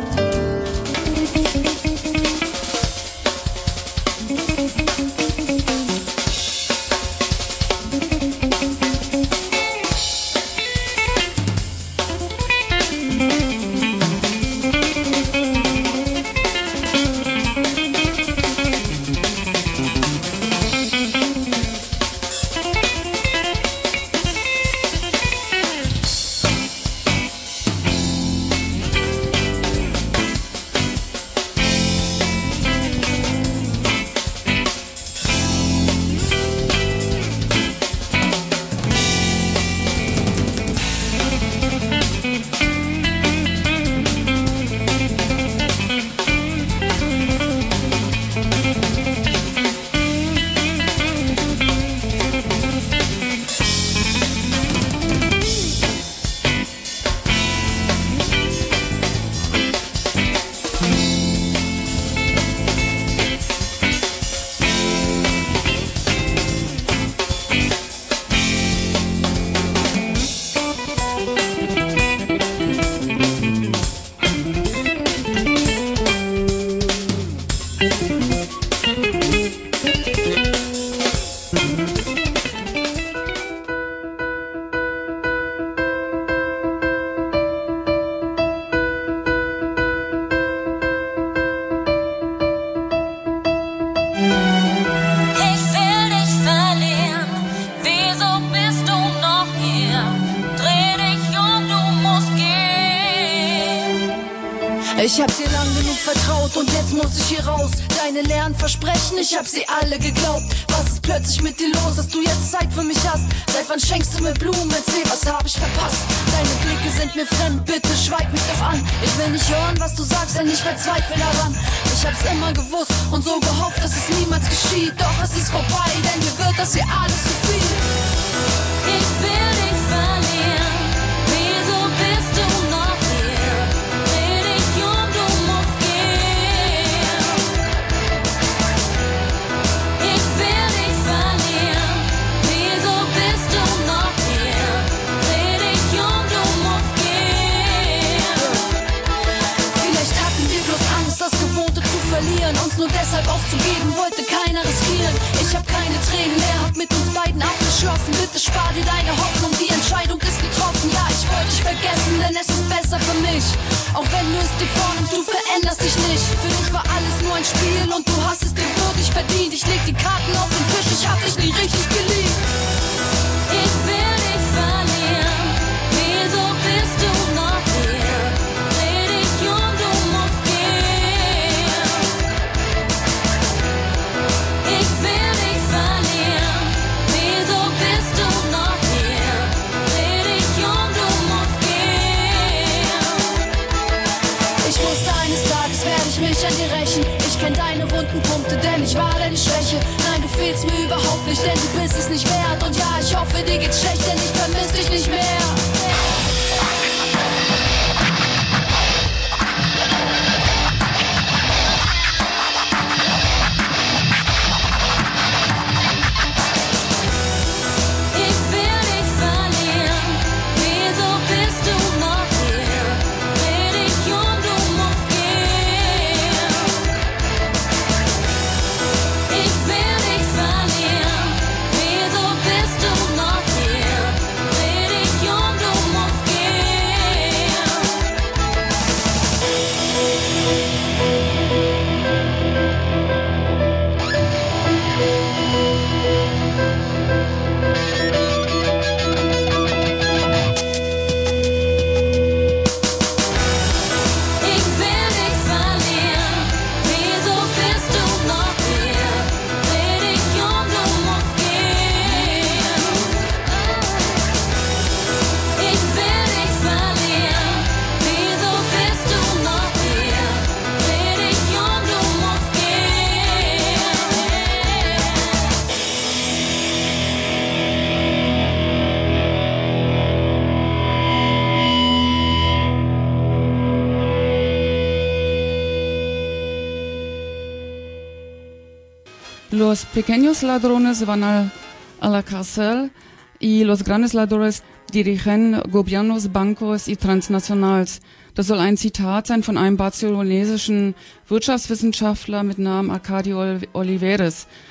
Ich hab dir lang genug vertraut und jetzt muss ich hier raus. Deine leeren Versprechen, ich hab sie alle geglaubt. Was ist plötzlich mit dir los, dass du jetzt Zeit für mich hast? Seit wann schenkst du mir Blumen? Erzähl, was hab ich verpasst? Deine Blicke sind mir fremd, bitte schweig mich doch an. Ich will nicht hören, was du sagst, denn ich verzweifle daran. Ich hab's immer gewusst und so gehofft, dass es niemals geschieht. Doch es ist vorbei, denn mir wird das hier alles zu viel. Ich will dich verlieren. Wieso bist du noch hier? Dreh dich um, du musst gehen. Ich will dich verlieren. Wieso bist du noch hier? Dreh dich um, du musst gehen. Vielleicht hatten wir bloß Angst, das Gewohnte zu verlieren. Uns nur deshalb aufzugeben, wollte keiner riskieren. Ich hab keine Tränen mehr, hab mit uns beiden abgeschlossen. Bitte spar dir deine Hoffnung, die Entscheidung ist getroffen. Ja, ich wollte dich vergessen, denn es ist besser für mich. Auch wenn du es dir vornimmst, du veränderst dich nicht. Für dich war alles nur ein Spiel und du hast es dir wirklich verdient. Ich leg die Karten auf den Tisch, ich hab dich nie richtig geliebt. Ich will dich verlieren. Wieso bist du noch hier? Dreh dich um, du musst gehen. Ich will dich verlieren. Wieso bist du noch hier? Dreh dich um, du musst gehen. Ich wusste, eines Tages werde ich mich an dir rächen. Ich kenn deine wunden Punkte, denn ich war deine Schwäche. Nein, du fehlst mir überhaupt nicht, denn du bist es nicht wert. Und ja, ich hoffe, dir geht's schlecht, denn ich vermiss dich nicht mehr. Ich will dich verlieren. Wieso bist du noch hier? Dreh dich um, du musst gehen. Ich will dich verlieren. Wieso bist du noch hier? Dreh dich um, du musst Los pequeños ladrones van a, a la cárcel y los grandes ladrones dirigen gobiernos, bancos y transnationals. Das soll ein Zitat sein von einem barcelonesischen Wirtschaftswissenschaftler mit Namen Arcadio Oliveres.